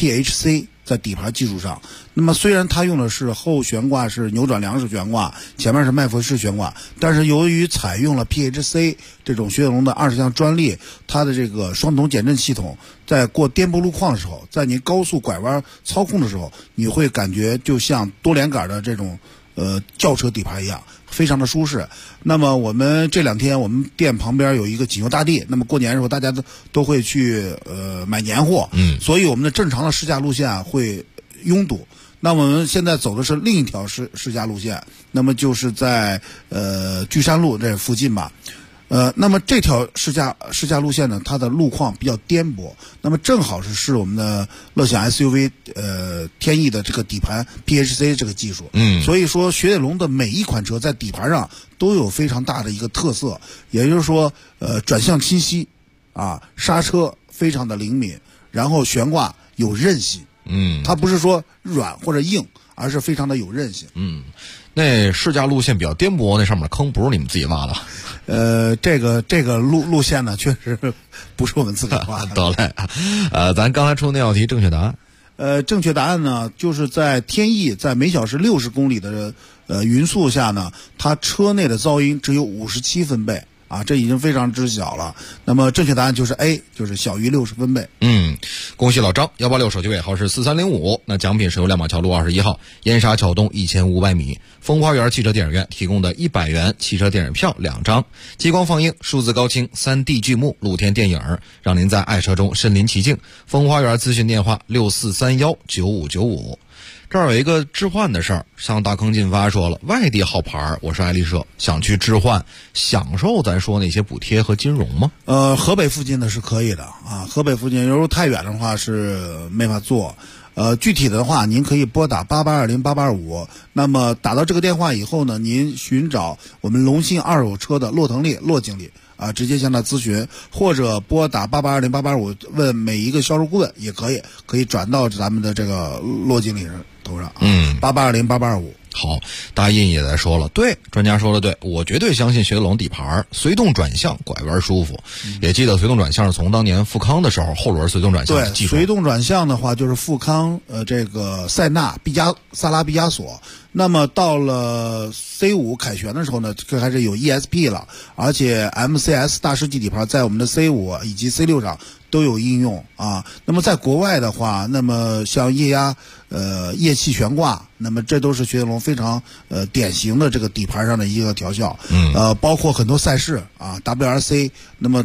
PHC 在底盘技术上。那么虽然它用的是后悬挂是扭转梁式悬挂，前面是麦弗式悬挂，但是由于采用了 PHC 这种雪铁龙的20项专利，它的这个双筒减震系统，在过颠簸路况的时候，在您高速拐弯操控的时候，你会感觉就像多连杆的这种轿车底盘一样，非常的舒适。那么我们这2天我们店旁边有一个锦绣大地，那么过年的时候大家都会去买年货，所以我们的正常的试驾路线会拥堵。那我们现在走的是另一条试驾路线，那么就是在巨山路这附近吧。那么这条试驾路线呢，它的路况比较颠簸，那么正好是我们的乐享 SUV 天翼的这个底盘 PHC 这个技术。所以说雪铁龙的每一款车在底盘上都有非常大的一个特色，也就是说转向清晰啊，刹车非常的灵敏，然后悬挂有韧性。它不是说软或者硬，而是非常的有韧性。 那试驾路线比较颠簸，那上面的坑不是你们自己挖的？ 这个路线呢，确实不是我们自己挖的。 得嘞，咱刚才出的那道题正确答案。 正确答案呢，就是在天翼在每小时60公里的匀速下呢，它车内的噪音只有57分贝。啊，这已经非常之小了。那么正确答案就是 A， 就是小于60分贝。 恭喜老张，186手机尾号是4305。那奖品是由亮马桥路21号燕莎桥东1500米风花园汽车电影院提供的100元汽车电影票2张，激光放映、数字高清、3D 剧目、露天电影，让您在爱车中身临其境。风花园咨询电话64319595。这儿有一个置换的事儿，像大坑进发说了，外地号牌我是爱丽舍，想去置换，享受咱说那些补贴和金融吗？ 河北附近的是可以的啊，河北附近有时候太远的话是没法做。具体的话，您可以拨打88208825。那么打到这个电话以后呢，您寻找我们龙信二手车的骆腾利骆经理啊，直接向他咨询，或者拨打88208825问每一个销售顾问也可以转到咱们的这个骆经理头上。88208825。 好，大印也在说了，对，专家说的对，我绝对相信雪铁龙底盘随动转向，拐弯舒服。也记得随动转向是从当年富康的时候后轮随动转向的技术。 对，随动转向的话就是富康这个塞纳萨拉毕加索。那么到了 C5 凯旋的时候呢，这开始有 ESP 了，而且 MCS 大师级底盘在我们的 C5 以及 C6 上都有应用啊。那么在国外的话，那么像液压液气悬挂，那么这都是雪铁龙非常典型的这个底盘上的一个调校。包括很多赛事啊 WRC， 那么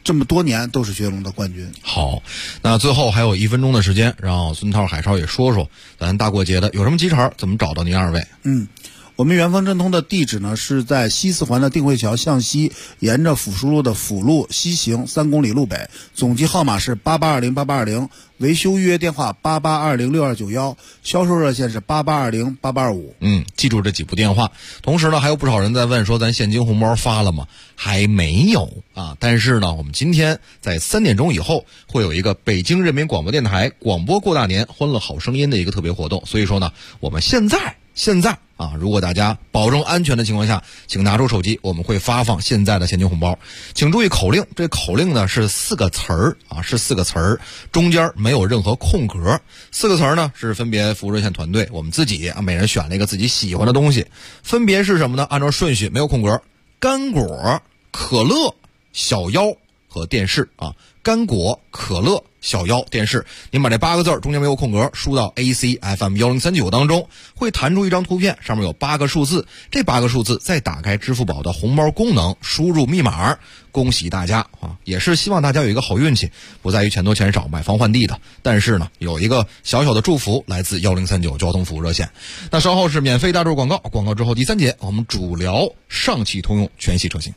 这么多年都是雪铁龙的冠军。 好，那最后还有1分钟的时间，让孙涛、海超也说说咱大过节的有什么急茬，怎么找到您2位？ 我们元丰正通的地址呢是在西四环的定慧桥向西，沿着辅书路的辅路西行3公里路北，总机号码是88208820，维修预约电话88206291，销售热线是88208825。 记住这几部电话。同时呢，还有不少人在问说咱现金红包发了吗？还没有啊。但是呢，我们今天在3点钟以后会有一个北京人民广播电台广播过大年欢乐好声音的一个特别活动，所以说呢，我们现在啊，如果大家保证安全的情况下，请拿出手机，我们会发放现在的现金红包。请注意口令，这口令呢是4个词儿啊，是4个词儿，中间没有任何空格。4个词儿呢是分别服务热线团队我们自己啊，每人选了一个自己喜欢的东西，分别是什么呢？按照顺序，没有空格，干果、可乐、小妖和电视啊，干果、可乐、小妖、电视。您把这8个字中间没有空格输到 ACFM 1039当中，会弹出一张图片，上面有8个数字，这8个数字再打开支付宝的红包功能，输入密码。恭喜大家啊！也是希望大家有一个好运气，不在于钱多钱少买房换地的，但是呢，有一个小小的祝福来自1039交通服务热线。那稍后是免费大众广告，广告之后第3节我们主聊上汽通用全系车型。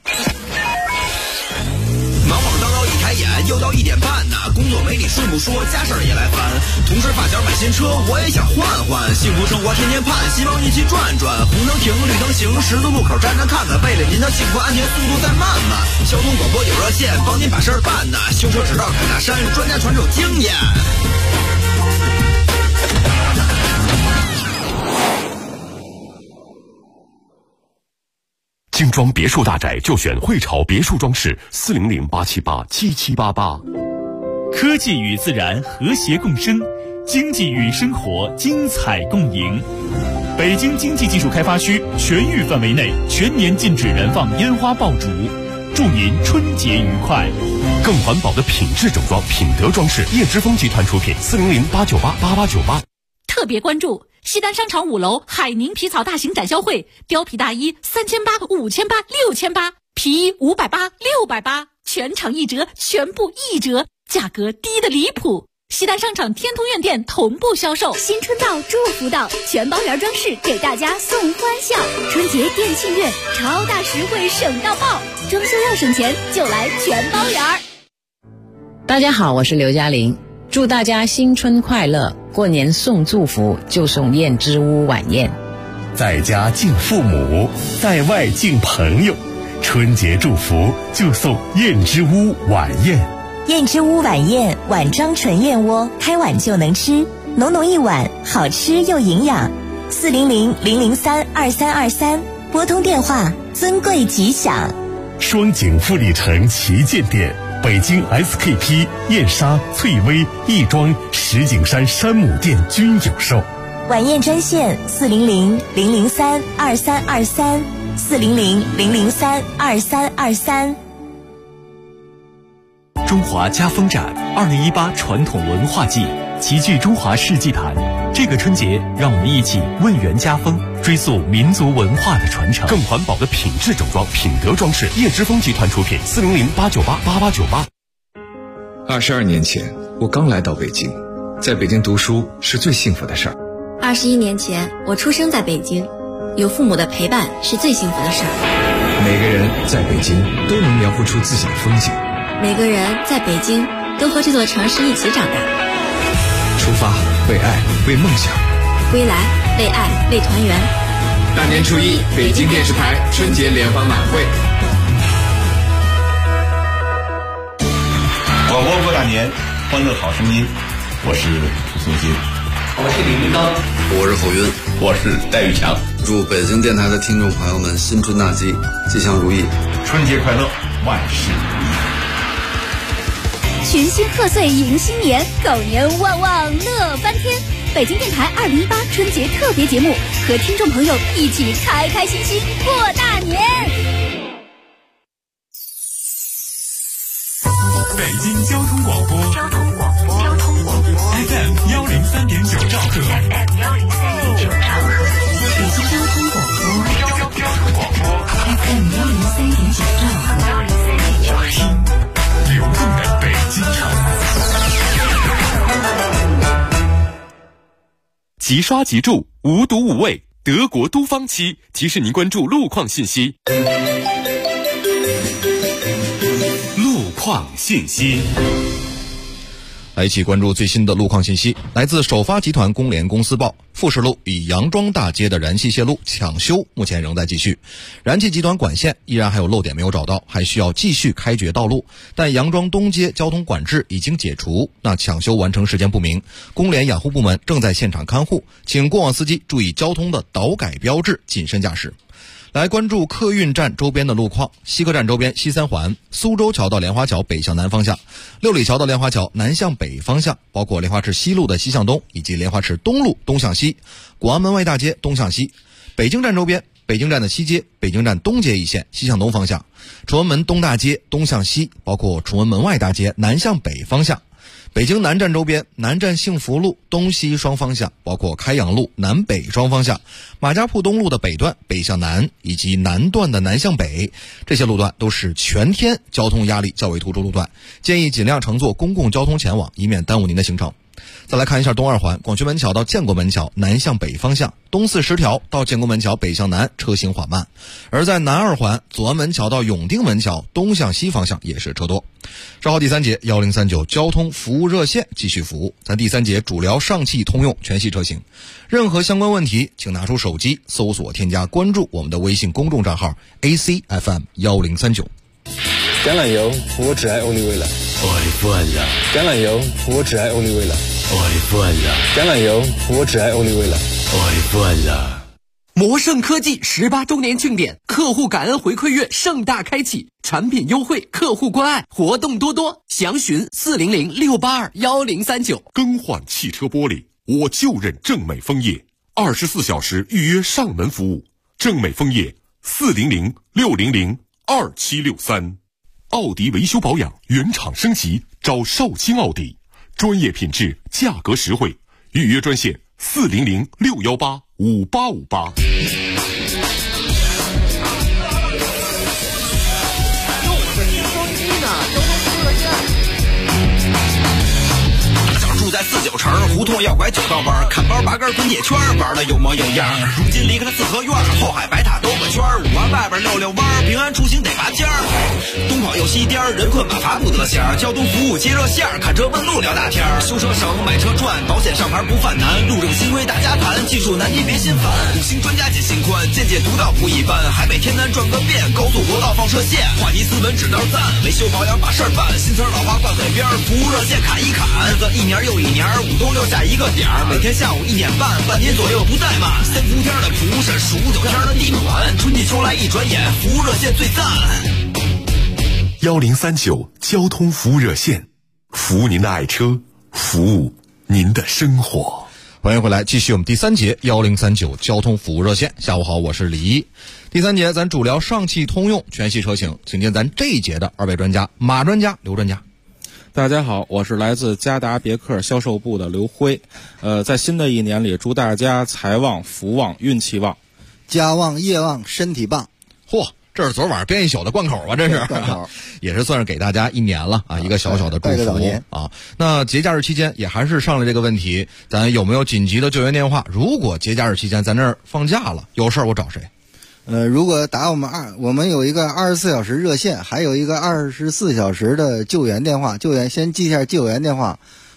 忙忙叨叨一开眼，又到1点半呢，工作没你顺不说，家事儿也来烦。同事发小买新车，我也想换换，幸福生活天天盼，希望一起转转。红灯停，绿灯行，十字路口站站看看，为了您的幸福安全，速度再慢慢。交通广播有热线，帮您把事儿办呢。修车直道砍大山，专家传授经验。 精装别墅大宅就选汇潮别墅装饰，400-878-7788。 科技与自然和谐共生，经济与生活精彩共赢。北京经济技术开发区全域范围内全年禁止燃放烟花爆竹，祝您春节愉快。 更环保的品质整装，品德装饰，叶之峰集团出品，400-898-8898。 特别关注西单商场5楼海宁皮草大型展销会，貂皮大衣3800、5800、6800，皮衣580、680，全场1折，全部1折，价格低得离谱。西单商场天通苑店同步销售。 新春到，祝福到，全包圆装饰给大家送欢笑。春节店庆月，超大实惠，省到爆！装修要省钱，就来全包圆。 大家好，我是刘嘉玲，祝大家新春快乐！过年送祝福就送燕之屋晚宴， 在家敬父母，在外敬朋友。春节祝福就送燕之屋晚宴。 燕之屋晚宴，碗装纯燕窝，开碗就能吃，浓浓一碗，好吃又营养。400-003-2323，拨通电话，尊贵吉祥。 双井富力城旗舰店，北京 SKP、燕莎、翠微、亦庄、石景山山姆店均有售。 晚宴专线400-003-2323，400-003-2323。 中华家风展2018传统文化季，齐聚中华世纪坛。这个春节，让我们一起问源家风，追溯民族文化的传承。 更环保的品质整装，品德装饰，叶之峰集团出品，400-898-8898。 22年前，我刚来到北京，在北京读书是最幸福的事儿。 21年前，我出生在北京，有父母的陪伴是最幸福的事儿。 每个人在北京都能描绘出自己的风景。 每个人在北京都和这座城市一起长大。 出发，为爱，为梦想； 归来，为爱，为团圆。 大年初一，北京电视台春节联欢晚会。 广播过大年，欢乐好声音。我是涂松金， 我是李玉刚， 我是侯云， 我是戴玉强。 祝北京电台的听众朋友们新春大吉，吉祥如意， 春节快乐，万事如意。 群星贺岁迎新年，狗年旺旺乐翻天。北京电台2018春节特别节目，和听众朋友一起开开心心过大年。 北京交通广播，FM 103.9兆赫， 北京交通广播，FM 103.9兆赫，听即刷即住，无毒无味，德国都方漆提示您关注路况信息。路况信息。 来一起关注最新的路况信息。来自首发集团工联公司报，富士路与杨庄大街的燃气线路抢修目前仍在继续，燃气集团管线依然还有漏点没有找到，还需要继续开掘道路，但杨庄东街交通管制已经解除，那抢修完成时间不明，工联养护部门正在现场看护，请过往司机注意交通的导改标志，谨慎驾驶。来关注客运站周边的路况，西客站周边西三环、苏州桥到莲花桥北向南方向、六里桥到莲花桥南向北方向，包括莲花池西路的西向东以及莲花池东路东向西、广安门外大街东向西。北京站周边，北京站的西街、北京站东街一线西向东方向，崇文门东大街东向西，包括崇文门外大街南向北方向。北京南站周边，南站幸福路东西双方向，包括开阳路南北双方向，马家铺东路的北段北向南，以及南段的南向北，这些路段都是全天交通压力较为突出路段，建议尽量乘坐公共交通前往，以免耽误您的行程。再来看一下东二环广渠门桥到建国门桥南向北方向，东四十条到建国门桥北向南车行缓慢，而在南二环左安门桥到永定门桥东向西方向也是车多。稍后第三节1039交通服务热线继续服务，咱第三节主聊上汽通用全系车型，任何相关问题请拿出手机搜索添加关注我们的微信公众账号 ACFM1039。 橄榄油，我只爱欧丽薇了。爱惯了。橄榄油，我只爱欧丽薇了。爱惯了。橄榄油，我只爱欧丽薇了。爱惯了。 摩盛科技18周年庆典，客户感恩回馈月盛大开启，产品优惠，客户关爱，活动多多，详询400-682-1039。 更换汽车玻璃，我就认正美枫叶，24小时预约上门服务。正美枫叶400-600-2763。奥迪维修保养原厂升级，找少卿奥迪，专业品质，价格实惠，预约专线400-618-5858。 住在49城胡同要拐9道弯，看包拔根滚铁圈，玩的有模有样。如今离开了四合院，后海白塔兜个圈，5环外边溜弯，平安出行得拔尖儿。东跑又西颠，人困马乏不得闲，交通服务接热线，看车问路聊大天，修车省买车赚，保险上牌不犯难，路政新规大家谈，技术难题别心烦，五星专家解心宽，见解独到不一般，海北天南转个遍，高速国道放射线，话题斯文指道赞，维修保养把事儿办，新词老话挂嘴边，服务热线砍一砍，日子一年又一年，5都留下一个点儿，每天下午1点半，半天左右不怠慢。3伏天的蒲是数9天的地暖，春季秋来一转眼，服务热线最赞。 1039交通服务热线，服务您的爱车，服务您的生活。 欢迎回来，继续我们第三节1039交通服务热线。下午好，我是李一。第三节咱主聊上汽通用全系车型，请见咱这一节的2位专家，马专家、刘专家。 大家好，我是来自嘉达别克销售部的刘辉。在新的一年里，祝大家财旺、福旺、运气旺， 家旺、业旺、身体棒。 嚯，这是昨晚编一宿的贯口吧？这是贯口，也是算是给大家一年了啊，一个小小的祝福啊。那节假日期间也还是上来这个问题，咱有没有紧急的救援电话？如果节假日期间咱这儿放假了，有事儿我找谁？ 如果打我们有一个24小时热线，还有一个24小时的救援电话。先记一下救援电话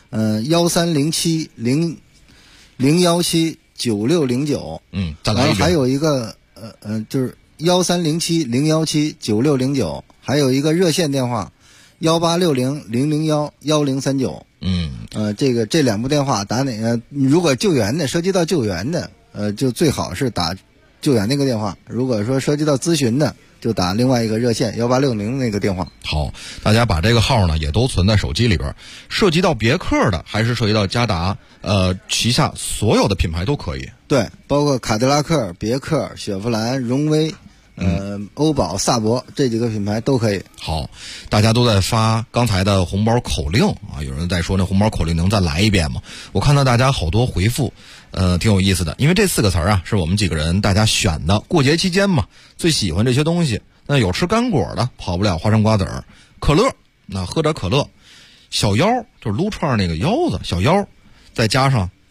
，1307-017-9609。 再来一遍。 还有一个就是1307-017-9609，还有一个热线电话1860-001-1039。这两部电话打哪个？如果救援的涉及到救援的，就最好是打救援那个电话，如果说涉及到咨询的，就打另外一个热线1860那个电话。 好，大家把这个号呢也都存在手机里边。涉及到别克的，还是涉及到嘉达旗下所有的品牌都可以。 对，包括卡迪拉克、别克、雪佛兰、荣威、欧宝、萨博这几个品牌都可以。 好，大家都在发刚才的红包口令啊，有人在说那红包口令能再来一遍吗？我看到大家好多回复。挺有意思的，因为这4个词啊是我们几个人大家选的，过节期间嘛，最喜欢这些东西。那有吃干果的，跑不了花生瓜子儿，可乐，那喝点可乐，小腰就是撸串那个腰子，小腰，再加上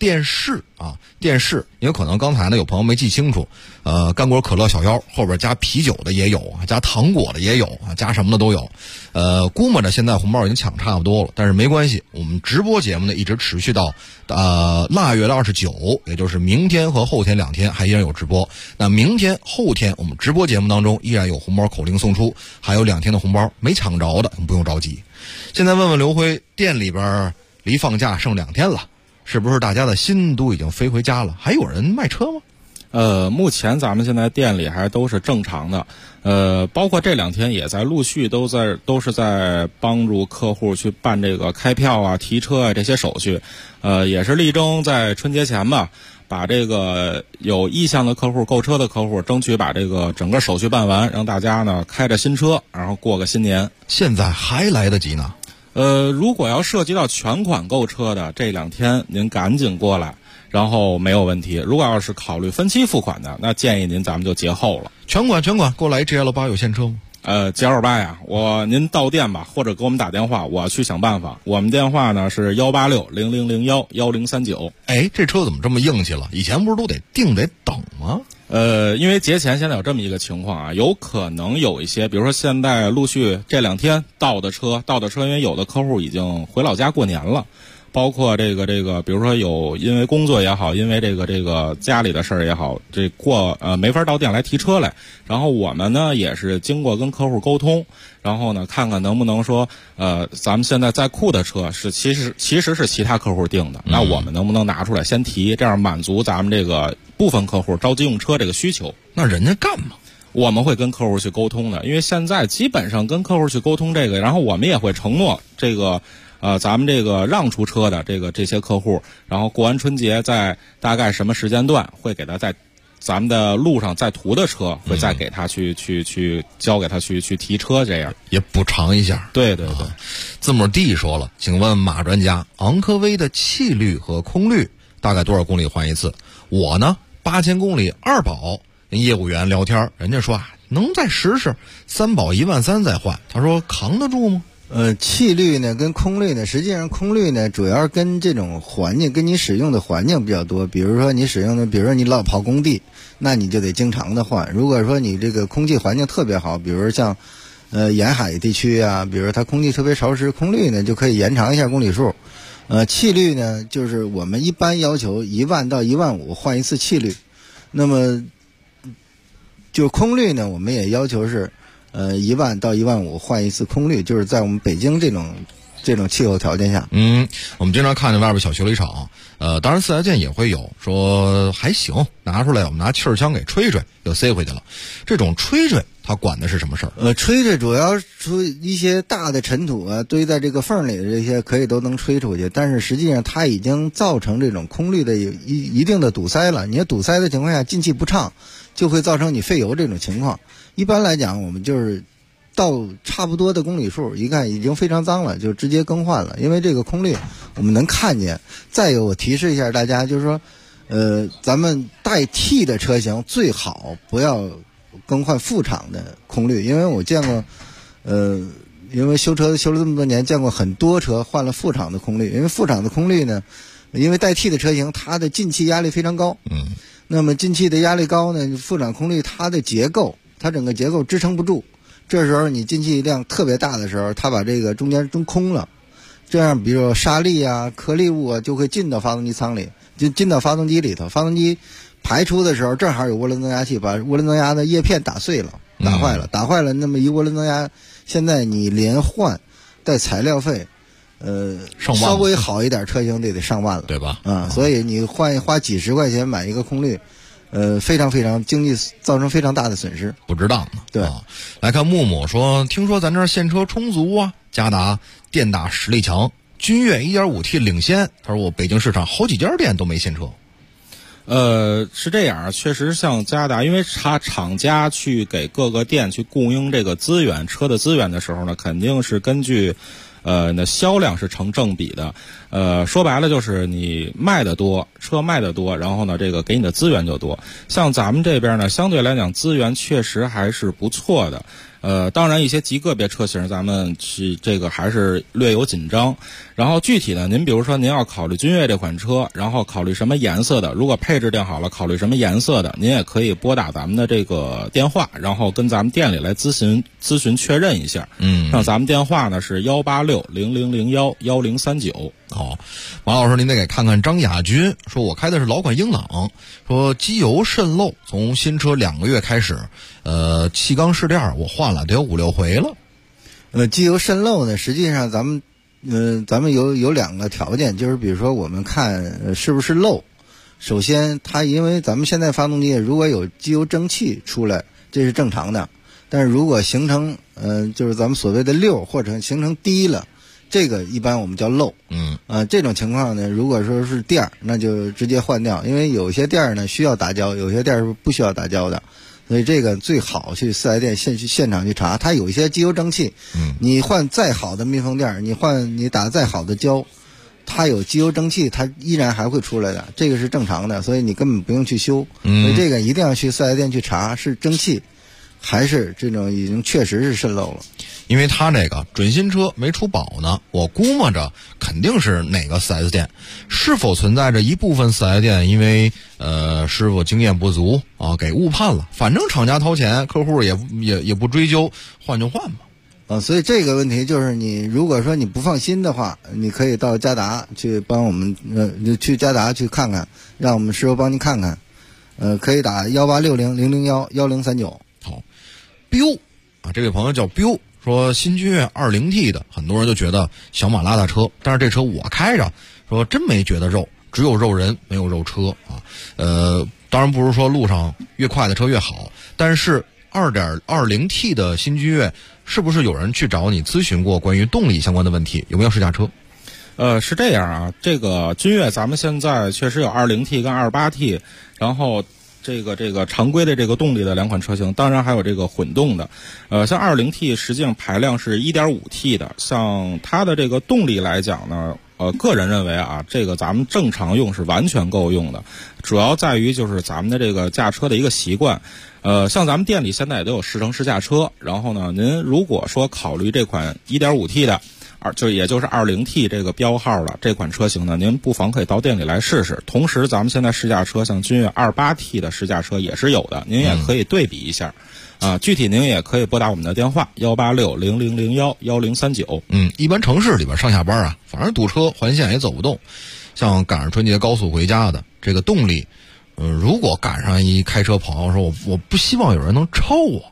电视啊，电视，因为可能刚才呢有朋友没记清楚，干果可乐小腰后边加啤酒的也有啊，加糖果的也有啊，加什么的都有。估摸着现在红包已经抢差不多了，但是没关系，我们直播节目呢一直持续到腊月的29，也就是明天和后天2天还依然有直播。那明天后天我们直播节目当中依然有红包口令送出，还有2天的红包没抢着的不用着急。现在问问刘辉，店里边离放假剩2天了，是不是大家的心都已经飞回家了？还有人卖车吗？ 目前咱们现在店里还都是正常的，包括这2天也在陆续都是在帮助客户去办这个开票啊、提车啊这些手续，也是力争在春节前吧，把这个有意向的客户、购车的客户，争取把这个整个手续办完，让大家呢开着新车，然后过个新年。 现在还来得及呢。 如果要涉及到全款购车的，这2天您赶紧过来，然后没有问题。如果要是考虑分期付款的，那建议您咱们就节后了。 全款过来 GL8 有现车吗 ？GL8呀，您到店吧，或者给我们打电话，我去想办法。我们电话呢是18600011039。 哎，这车怎么这么硬气了？以前不是都得定得等吗？ 因为节前现在有这么一个情况啊，有可能有一些，比如说现在陆续这2天到的车，因为有的客户已经回老家过年了。包括这个，比如说有因为工作也好，因为这个家里的事儿也好，没法到店来提车来。然后我们呢也是经过跟客户沟通，然后呢看看能不能说，咱们现在在库的车是其实是其他客户订的，那我们能不能拿出来先提，这样满足咱们这个部分客户着急用车这个需求？ 那人家干嘛？ 我们会跟客户去沟通的，因为现在基本上跟客户去沟通这个，然后我们也会承诺这个。咱们这个让出车的这些客户，然后过完春节在大概什么时间段会给他在咱们的路上在途的车会再给他去交给他去提车，这样也补偿一下。 对， 字母 D 说了，请问马专家，昂科威的气滤和空滤大概多少公里换一次？我呢8000公里2保，跟业务员聊天，人家说能再试试，3保13000再换，他说扛得住吗？ 气滤呢跟空滤呢，实际上空滤呢主要跟这种环境，跟你使用的环境比较多。比如说你使用的，比如说你老跑工地，那你就得经常的换。如果说你这个空气环境特别好，比如像沿海地区啊，比如它空气特别潮湿，空滤呢就可以延长一下公里数。气滤呢就是我们一般要求10000到15000换一次气滤，那么就空滤呢我们也要求是10000到15000换一次空滤，就是在我们北京这种气候条件下。 我们经常看见外边小修理厂，当然4S店也会有，说还行，拿出来我们拿气儿枪给吹吹就塞回去了。这种吹吹它管的是什么事儿？ 吹吹主要出一些大的尘土啊堆在这个缝里的这些可以都能吹出去，但是实际上它已经造成这种空滤的一定的堵塞了。你要堵塞的情况下进气不畅，就会造成你费油这种情况。一般来讲我们就是到差不多的公里数，一看已经非常脏了，就直接更换了，因为这个空滤我们能看见。再有我提示一下大家，就是说咱们带 T 的车型最好不要更换副厂的空滤，因为我见过因为修车修了这么多年，见过很多车换了副厂的空滤。因为副厂的空滤呢，因为带 T 的车型它的进气压力非常高，那么进气的压力高呢，副厂空滤它的结构，它整个结构支撑不住，这时候你进气量特别大的时候，它把这个中间中空了，这样比如说沙粒啊、颗粒物啊就会进到发动机舱里，就进到发动机里头。发动机排出的时候正好有涡轮增压器把涡轮增压的叶片打碎了、打坏了，那么一涡轮增压现在你连换带材料费稍微好一点车型得上万了， 对吧？ 所以你花几十块钱买一个空滤，非常非常经济造成非常大的损失， 不值当的。 对， 来看木木说，听说咱这儿现车充足啊，嘉达电大实力强，君越 1.5T 领先。他说我北京市场好几家店都没现车。 是这样，确实像嘉达，因为厂家去给各个店去供应这个资源，车的资源的时候呢，肯定是根据那销量是成正比的。说白了就是你卖的多，车卖的多，然后呢这个给你的资源就多。像咱们这边呢，相对来讲资源确实还是不错的。 当然一些极个别车型咱们去这个还是略有紧张。然后具体呢，您比如说您要考虑君越这款车，然后考虑什么颜色的，如果配置定好了考虑什么颜色的，您也可以拨打咱们的这个电话，然后跟咱们店里来咨询确认一下。像咱们电话呢是18600011039。 好，马老师您得给看看张亚军，说我开的是老款英朗，说机油渗漏，从新车2个月开始，气缸试垫我换了得有5-6回了。 机油渗漏呢，实际上咱们有2个条件，就是比如说我们看是不是漏。首先它因为咱们现在发动机如果有机油蒸汽出来，这是正常的，但是如果形成就是咱们所谓的溜或者形成滴了，这个一般我们叫漏。这种情况呢，如果说是垫儿，那就直接换掉，因为有些垫儿呢需要打胶，有些垫儿是不需要打胶的，所以这个最好去4S店现场去查。它有一些机油蒸汽，你换再好的密封垫儿，你打再好的胶，它有机油蒸汽，它依然还会出来的，这个是正常的，所以你根本不用去修。所以这个一定要去4S店去查是蒸汽还是这种已经确实是渗漏了。 因为他这个准新车没出保呢，我估摸着肯定是哪个 4S 店，是否存在着一部分 4S 店因为师傅经验不足啊给误判了，反正厂家掏钱，客户也不追究，换就换吧。 所以这个问题就是你如果说你不放心的话，你可以到嘉达去帮我们去嘉达去看看，让我们师傅帮你看看。可以打18600011039。 好，彪啊，这位朋友叫彪，说新君越 2.0T 的，很多人就觉得小马拉大车，但是这车我开着，说真没觉得肉，只有肉人没有肉车啊。当然不是说路上越快的车越好，但是 2.0T 的新君越是不是有人去找你咨询过关于动力相关的问题？有没有试驾车？ 是这样啊，这个君越咱们现在确实有 2.0T 跟 2.8T， 然后这个常规的这个动力的2款车型，当然还有这个混动的。像 2.0T 实际上排量是 1.5T 的，像它的这个动力来讲呢，个人认为啊，这个咱们正常用是完全够用的，主要在于就是咱们的这个驾车的一个习惯。像咱们店里现在也都有试乘试驾车，然后呢，您如果说考虑这款 1.5T 的，也就是 2.0T 这个标号的这款车型呢，您不妨可以到店里来试试。同时咱们现在试驾车像君越 2.8T 的试驾车也是有的，您也可以对比一下。具体您也可以拨打我们的电话18600011039。 一般城市里边上下班啊，反正堵车环线也走不动，像赶上春节高速回家的，这个动力如果赶上一开车朋友说我不希望有人能超我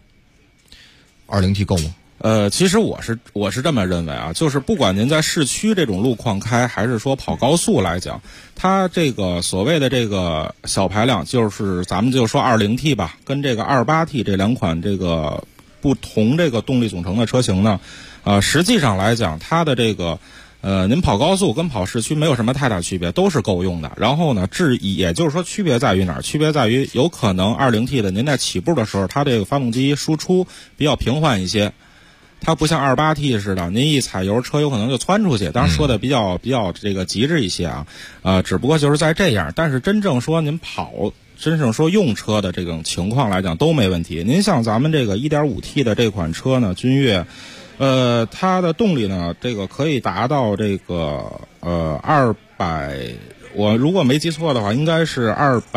，2.0T 够吗？ 其实我是这么认为啊，就是不管您在市区这种路况开，还是说跑高速来讲，它这个所谓的这个小排量，就是咱们就说 2.0T 吧，跟这个 2.8T 这2款这个不同这个动力总成的车型呢，实际上来讲，它的这个您跑高速跟跑市区没有什么太大区别，都是够用的。然后呢，也就是说区别在于哪儿？区别在于有可能 2.0T 的您在起步的时候，它这个发动机输出比较平缓一些。它不像 2.8T 似的，您一踩油，车有可能就窜出去。当然说的比较这个极致一些啊，只不过就是在这样。但是真正说您真正说用车的这种情况来讲都没问题。您像咱们这个 1.5T 的这款车呢，君越，它的动力呢，这个可以达到这个200，我如果没记错的话，应该是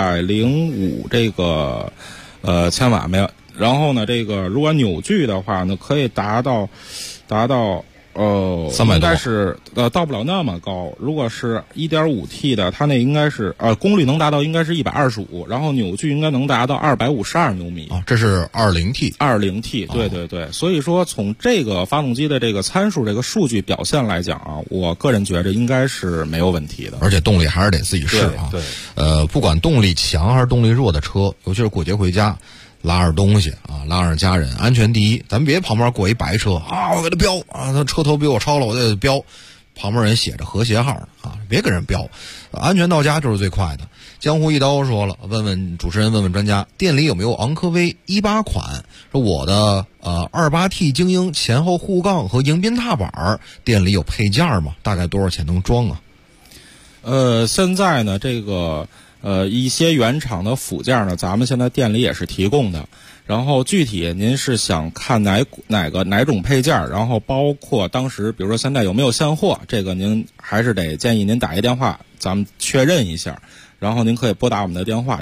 205这个千瓦没有。然后呢，这个如果扭矩的话呢，可以达到300多，应该是到不了那么高。如果是 1.5T 的，它那应该是功率能达到应该是125，然后扭矩应该能达到252牛米。 这是 2.0T。 对。所以说从这个发动机的这个参数、这个数据表现来讲啊，我个人觉着应该是没有问题的。 而且动力还是得自己试啊。 对。 不管动力强还是动力弱的车，尤其是过节回家。拉着东西啊，拉着家人，安全第一。咱别旁边过一白车啊，我给他飙啊，他车头比我超了，我得飙。旁边人写着和谐号啊，别跟人飙，安全到家就是最快的。江湖一刀说了，问问主持人，问问专家，店里有没有昂科威18款？说我的2.8T 精英前后护杠和迎宾踏板，店里有配件吗？大概多少钱能装啊？ 现在呢，这个一些原厂的辅件呢，咱们现在店里也是提供的。然后具体您是想看哪种配件，然后包括当时比如说现在有没有现货，这个您还是得建议您打一电话，咱们确认一下。然后您可以拨打我们的电话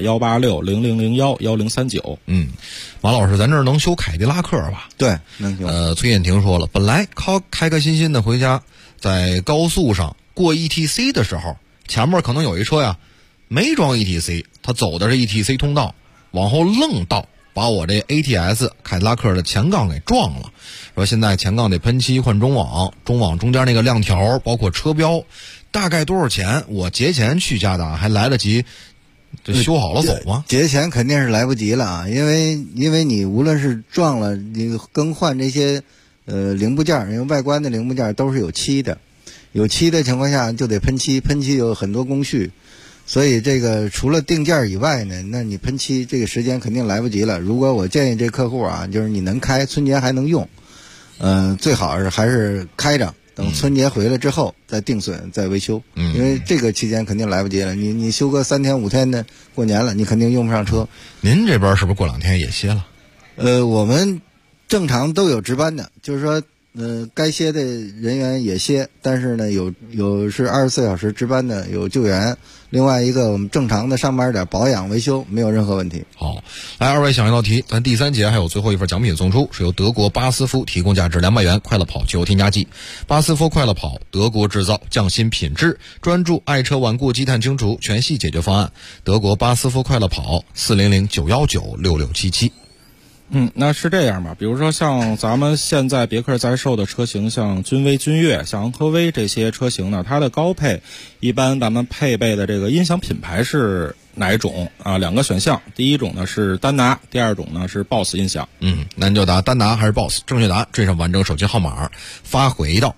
18600011039。 马老师，咱这儿能修凯迪拉克吧？ 对，能修。 崔艳婷说了，本来开开心心的回家，在高速上过 ETC 的时候，前面可能有一车呀没装 ETC， 他走的是 ETC 通道，往后愣倒，把我这 ATS 凯迪拉克的前杠给撞了。说现在前杠得喷漆换中网，中网中间那个亮条包括车标大概多少钱？我节前去加达还来得及这修好了走吗？ 节前肯定是来不及了啊，因为你无论是撞了，你更换这些零部件，因为外观的零部件都是有漆的，有漆的情况下就得喷漆，喷漆有很多工序。所以这个除了定件以外呢，那你喷漆这个时间肯定来不及了。如果我建议这客户啊，就是你能开，春节还能用，最好是还是开着，等春节回来之后再定损再维修。因为这个期间肯定来不及了。你休个3天5天的，过年了你肯定用不上车。 您这边是不是过2天也歇了？ 我们正常都有值班的，就是说该歇的人员也歇，但是呢有是24小时值班的，有救援。另外一个我们正常的上班点保养维修没有任何问题。 好，来二位想一道题，咱第3节还有最后一份奖品送出，是由德国巴斯夫提供价值200元快乐跑汽油添加剂。巴斯夫快乐跑，德国制造，匠心品质，专注爱车晚过积碳清除全系解决方案。德国巴斯夫快乐跑，400-919-6677。 那是这样吧，比如说像咱们现在别克在售的车型，像君威、君越、像昂科威这些车型呢，它的高配一般咱们配备的这个音响品牌是哪一种啊？2个选项，第一种呢是丹拿，第二种呢是 BOSS 音响。 那你就答丹拿还是 BOSS， 正确答案缀上完整手机号码发回到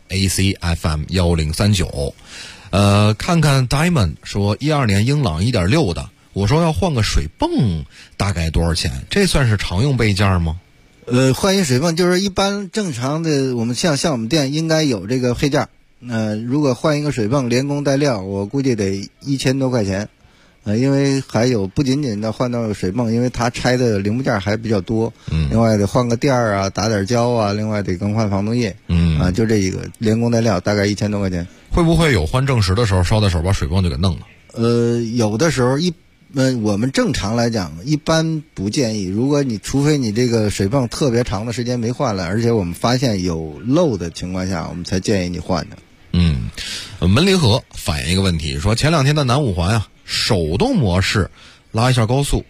ACFM1039。看看 Diamond 说12年英朗 1.6 的，我说要换个水泵大概多少钱？这算是常用备件吗？ 换一水泵就是一般正常的，我们像我们店应该有这个配件。如果换一个水泵连工带料，我估计得1000多块钱。因为还有不仅仅的换到水泵，因为它拆的零部件还比较多。另外得换个垫儿啊，打点胶啊，另外得更换防冻液。就这一个连工带料大概1000多块钱。 会不会有换正时的时候捎带手把水泵就给弄了？ 有的时候我们正常来讲一般不建议，除非你这个水泵特别长的时间没换了，而且我们发现有漏的情况下，我们才建议你换的。 门林河反映一个问题，说前2天的南五环啊，手动模式拉一下高速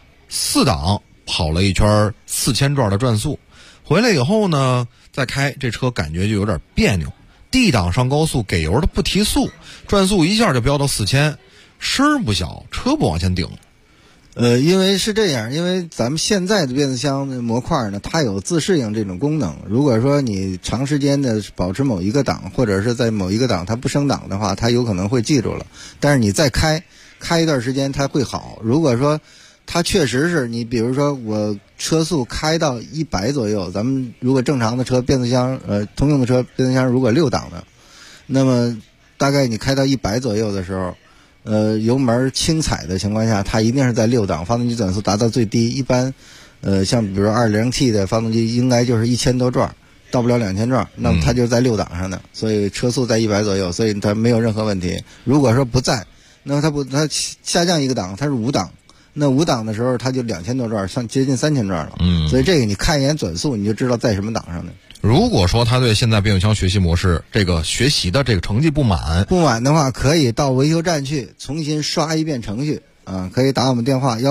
，4档跑了一圈4000转的转速，回来以后呢再开，这车感觉就有点别扭。D 档上高速给油的不提速，转速一下就飙到4000，声不小，车不往前顶。 因为是这样，因为咱们现在的变速箱的模块呢，它有自适应这种功能。如果说你长时间的保持某一个档，或者是在某一个档它不升档的话，它有可能会记住了。但是你再开一段时间，它会好。如果说它确实是你，比如说我车速开到100左右，咱们如果正常的车变速箱通用的车变速箱如果6档的，那么大概你开到100左右的时候，油门轻踩的情况下，它一定是在6档，发动机转速达到最低。一般像比如说 2.0T 的发动机应该就是1000多转，到不了2000转，那么它就在6档上的，所以车速在100左右，所以它没有任何问题。如果说不在，那么它下降一个档，它是5档，那5档的时候它就2000多转，接近3000转了。所以这个你看一眼转速，你就知道在什么档上的。 如果说他对现在变速箱学习模式这个学习的这个成绩不满的话，可以到维修站去重新刷一遍程序啊，可以打我们电话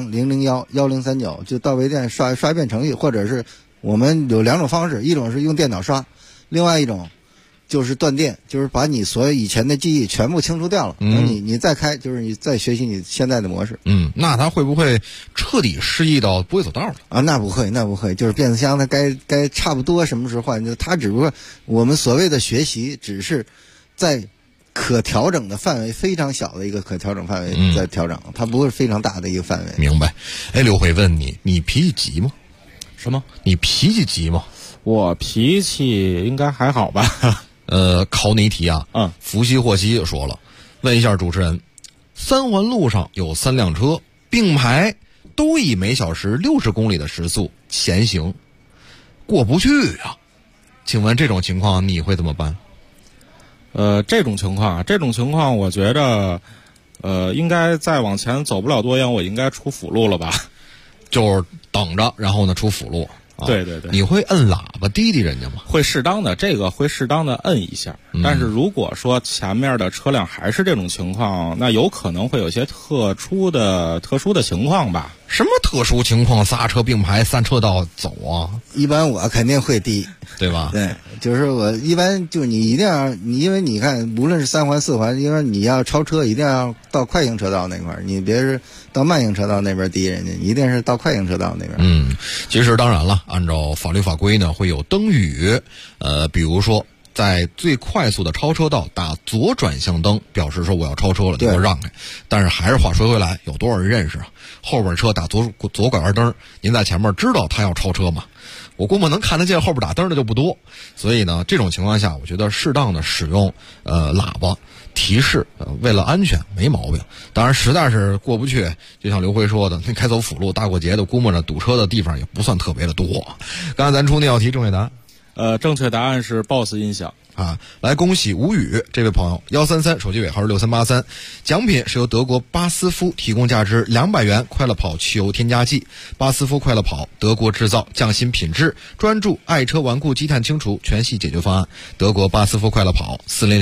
18600011039，就到维店刷一遍程序，或者是我们有2种方式，一种是用电脑刷，另外一种就是断电，就是把你所有以前的记忆全部清除掉了。你再开，就是你再学习你现在的模式。 那它会不会彻底失忆到不会走道了啊？那不会，就是变速箱它该差不多什么时候换，就它只不过我们所谓的学习只是在可调整的范围，非常小的一个可调整范围在调整，它不是非常大的一个范围。 明白。刘慧问你脾气急吗？ 什么？ 你脾气急吗？ 我脾气应该还好吧。 考你一题啊，伏羲霍希说了，问一下主持人， 三环路上有3辆车并排，都以每小时60公里的时速前行，过不去啊。请问这种情况你会怎么办？ 这种情况我觉着应该再往前走不了多远，我应该出辅路了吧？ 就是等着，然后呢出辅路。 对对对， 你会摁喇叭滴滴人家吗？ 会适当的摁一下，但是如果说前面的车辆还是这种情况，那有可能会有些特殊的情况吧。 什么特殊情况？仨车并排3车道走啊？ 一般我肯定会滴， 对吧？ 对，就是我一般就是你一定要因为你看无论是3环4环，因为你要超车一定要到快行车道那块儿，你别是到慢行车道那边滴人家，一定是到快行车道那边。 其实当然了，按照法律法规呢，会有灯语，比如说在最快速的超车道打左转向灯，表示说我要超车了，你给我让开。但是还是话说回来，有多少人认识啊？后边车打左拐弯灯，您在前面知道他要超车吗？我估摸能看得见后边打灯的就不多。所以呢，这种情况下，我觉得适当的使用喇叭提示，为了安全没毛病。当然实在是过不去，就像刘辉说的，那开走辅路大过节的，估摸着堵车的地方也不算特别的多。刚才咱出那道题正确答案， 正确答案是 BOSS 音响啊！来恭喜吴宇这位朋友，133手机尾号是6383，奖品是由德国巴斯夫提供价值200元快乐跑汽油添加剂。巴斯夫快乐跑，德国制造，匠心品质，专注爱车顽固积碳清除全系解决方案。德国巴斯夫快乐跑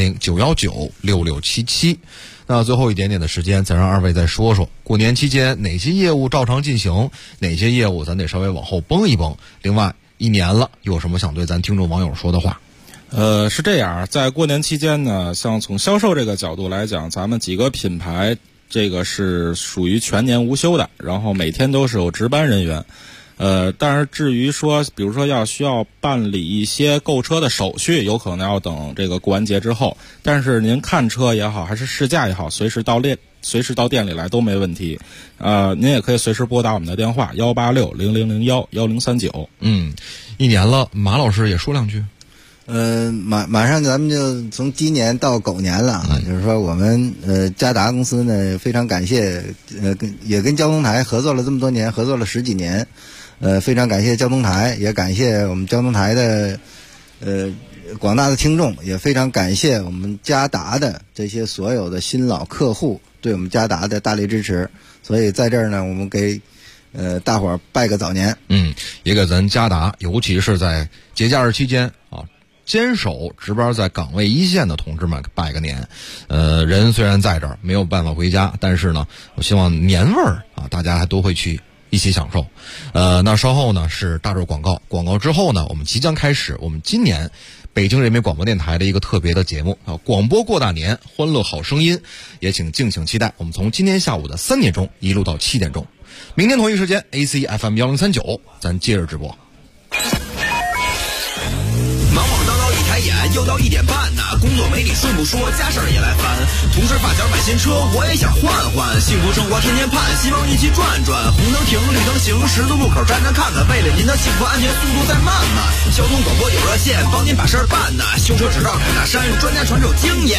，400-919-6677。那最后一点点的时间，再让二位再说说过年期间哪些业务照常进行，哪些业务咱得稍微往后绷一绷。另外一年了，有什么想对咱听众网友说的话？ 是这样，在过年期间呢，像从销售这个角度来讲，咱们几个品牌这个是属于全年无休的，然后每天都是有值班人员。但是至于说，比如说需要办理一些购车的手续，有可能要等这个过完节之后。但是您看车也好，还是试驾也好，随时到店里来都没问题。您也可以随时拨打我们的电话186-0001-1039。 一年了，马老师也说两句。 马上咱们就从鸡年到狗年了啊，就是说我们嘉达公司呢非常感谢，也跟交通台合作了这么多年，合作了10几年，非常感谢交通台，也感谢我们交通台的广大的听众，也非常感谢我们嘉达的这些所有的新老客户对我们嘉达的大力支持。所以在这儿呢，我们给大伙儿拜个早年。 也给咱嘉达，尤其是在节假日期间啊，坚守值班在岗位一线的同志们拜个年。人虽然在这儿没有办法回家，但是呢，我希望年味儿啊，大家还都会去一起享受。那稍后呢是大肉广告，广告之后呢，我们即将开始我们今年北京人民广播电台的一个特别的节目啊，广播过大年，欢乐好声音，也请敬请期待。我们从今天下午的3点钟一路到7点钟，明天同一时间 AC FM 1039，咱接着直播。 忙忙叨叨一抬眼，又到1点半呢，工作没你顺不说，家事儿也来烦。同事发小买新车，我也想换换，幸福生活天天盼，希望一起转转。红灯停，绿灯行，十字路口站着看看，为了您的幸福安全，速度再慢慢。交通广播有热线，帮您把事儿办呢。修车执照开大山，专家传授经验。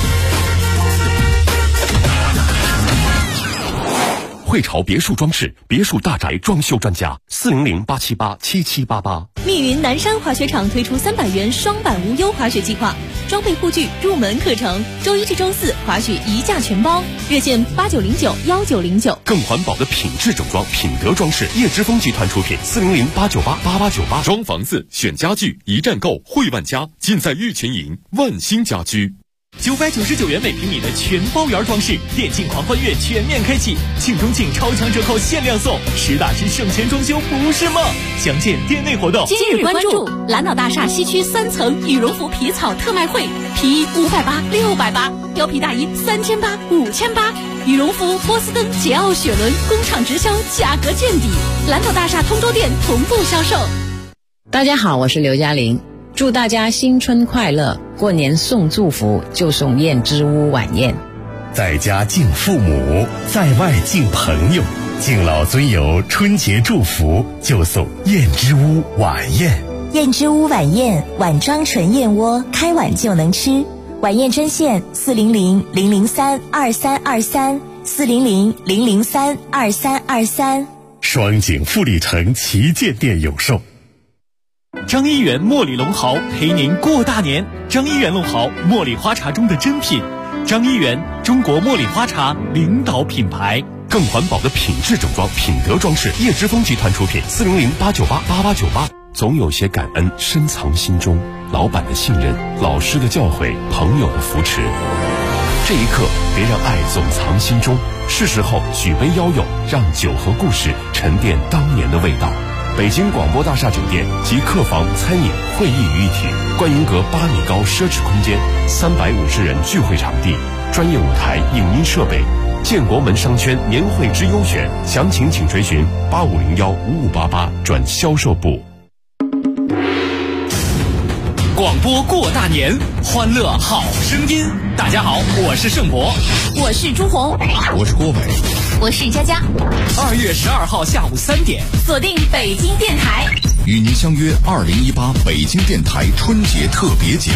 汇潮别墅装饰，别墅大宅装修专家，400-878-7788。 密云南山滑雪场推出300元双板无忧滑雪计划，装备护具入门课程，周1至周4滑雪1价全包，热线8909-1909。 更环保的品质整装，品德装饰，叶之峰集团出品，400-898-8898。装房子选家具，一站购汇万家，尽在玉泉营万兴家居。 999元每平米的全包圆装饰，电竞狂欢月全面开启，庆中庆超强折扣限量送，10大支省钱装修不是梦。详见店内活动。 今日关注蓝岛大厦西区3层羽绒服皮草特卖会，皮衣580、680，貂皮大衣3800、5800，羽绒服波司登、捷奥雪伦工厂直销，价格见底。蓝岛大厦通州店同步销售。 大家好，我是刘嘉玲。祝大家新春快乐！过年送祝福就送燕之屋晚宴， 在家敬父母，在外敬朋友，敬老尊友春节祝福就送燕之屋晚宴。 燕之屋晚宴，碗装纯燕窝，开碗就能吃。 晚宴专线400-003-2323，400-003-2323。 双井富力城旗舰店有售。 张一元茉莉龙毫陪您过大年。张一元龙毫，茉莉花茶中的珍品。张一元，中国茉莉花茶领导品牌。 更环保的品质整装，品德装饰，叶之峰集团出品，400-898-8898。总有些感恩深藏心中，老板的信任，老师的教诲，朋友的扶持。这一刻，别让爱总藏心中，是时候举杯邀友，让酒和故事沉淀当年的味道。北京广播大厦酒店集客房、餐饮、会议于一体，观云阁8米高奢侈空间，350人聚会场地，专业舞台、影音设备。建国门商圈年会之优选，详情请垂询8501-5588转销售部。 广播过大年，欢乐好声音。大家好，我是盛博， 我是朱红， 我是郭伟， 我是佳佳。 2月12号下午3点， 锁定北京电台， 与您相约2018北京电台春节特别节目。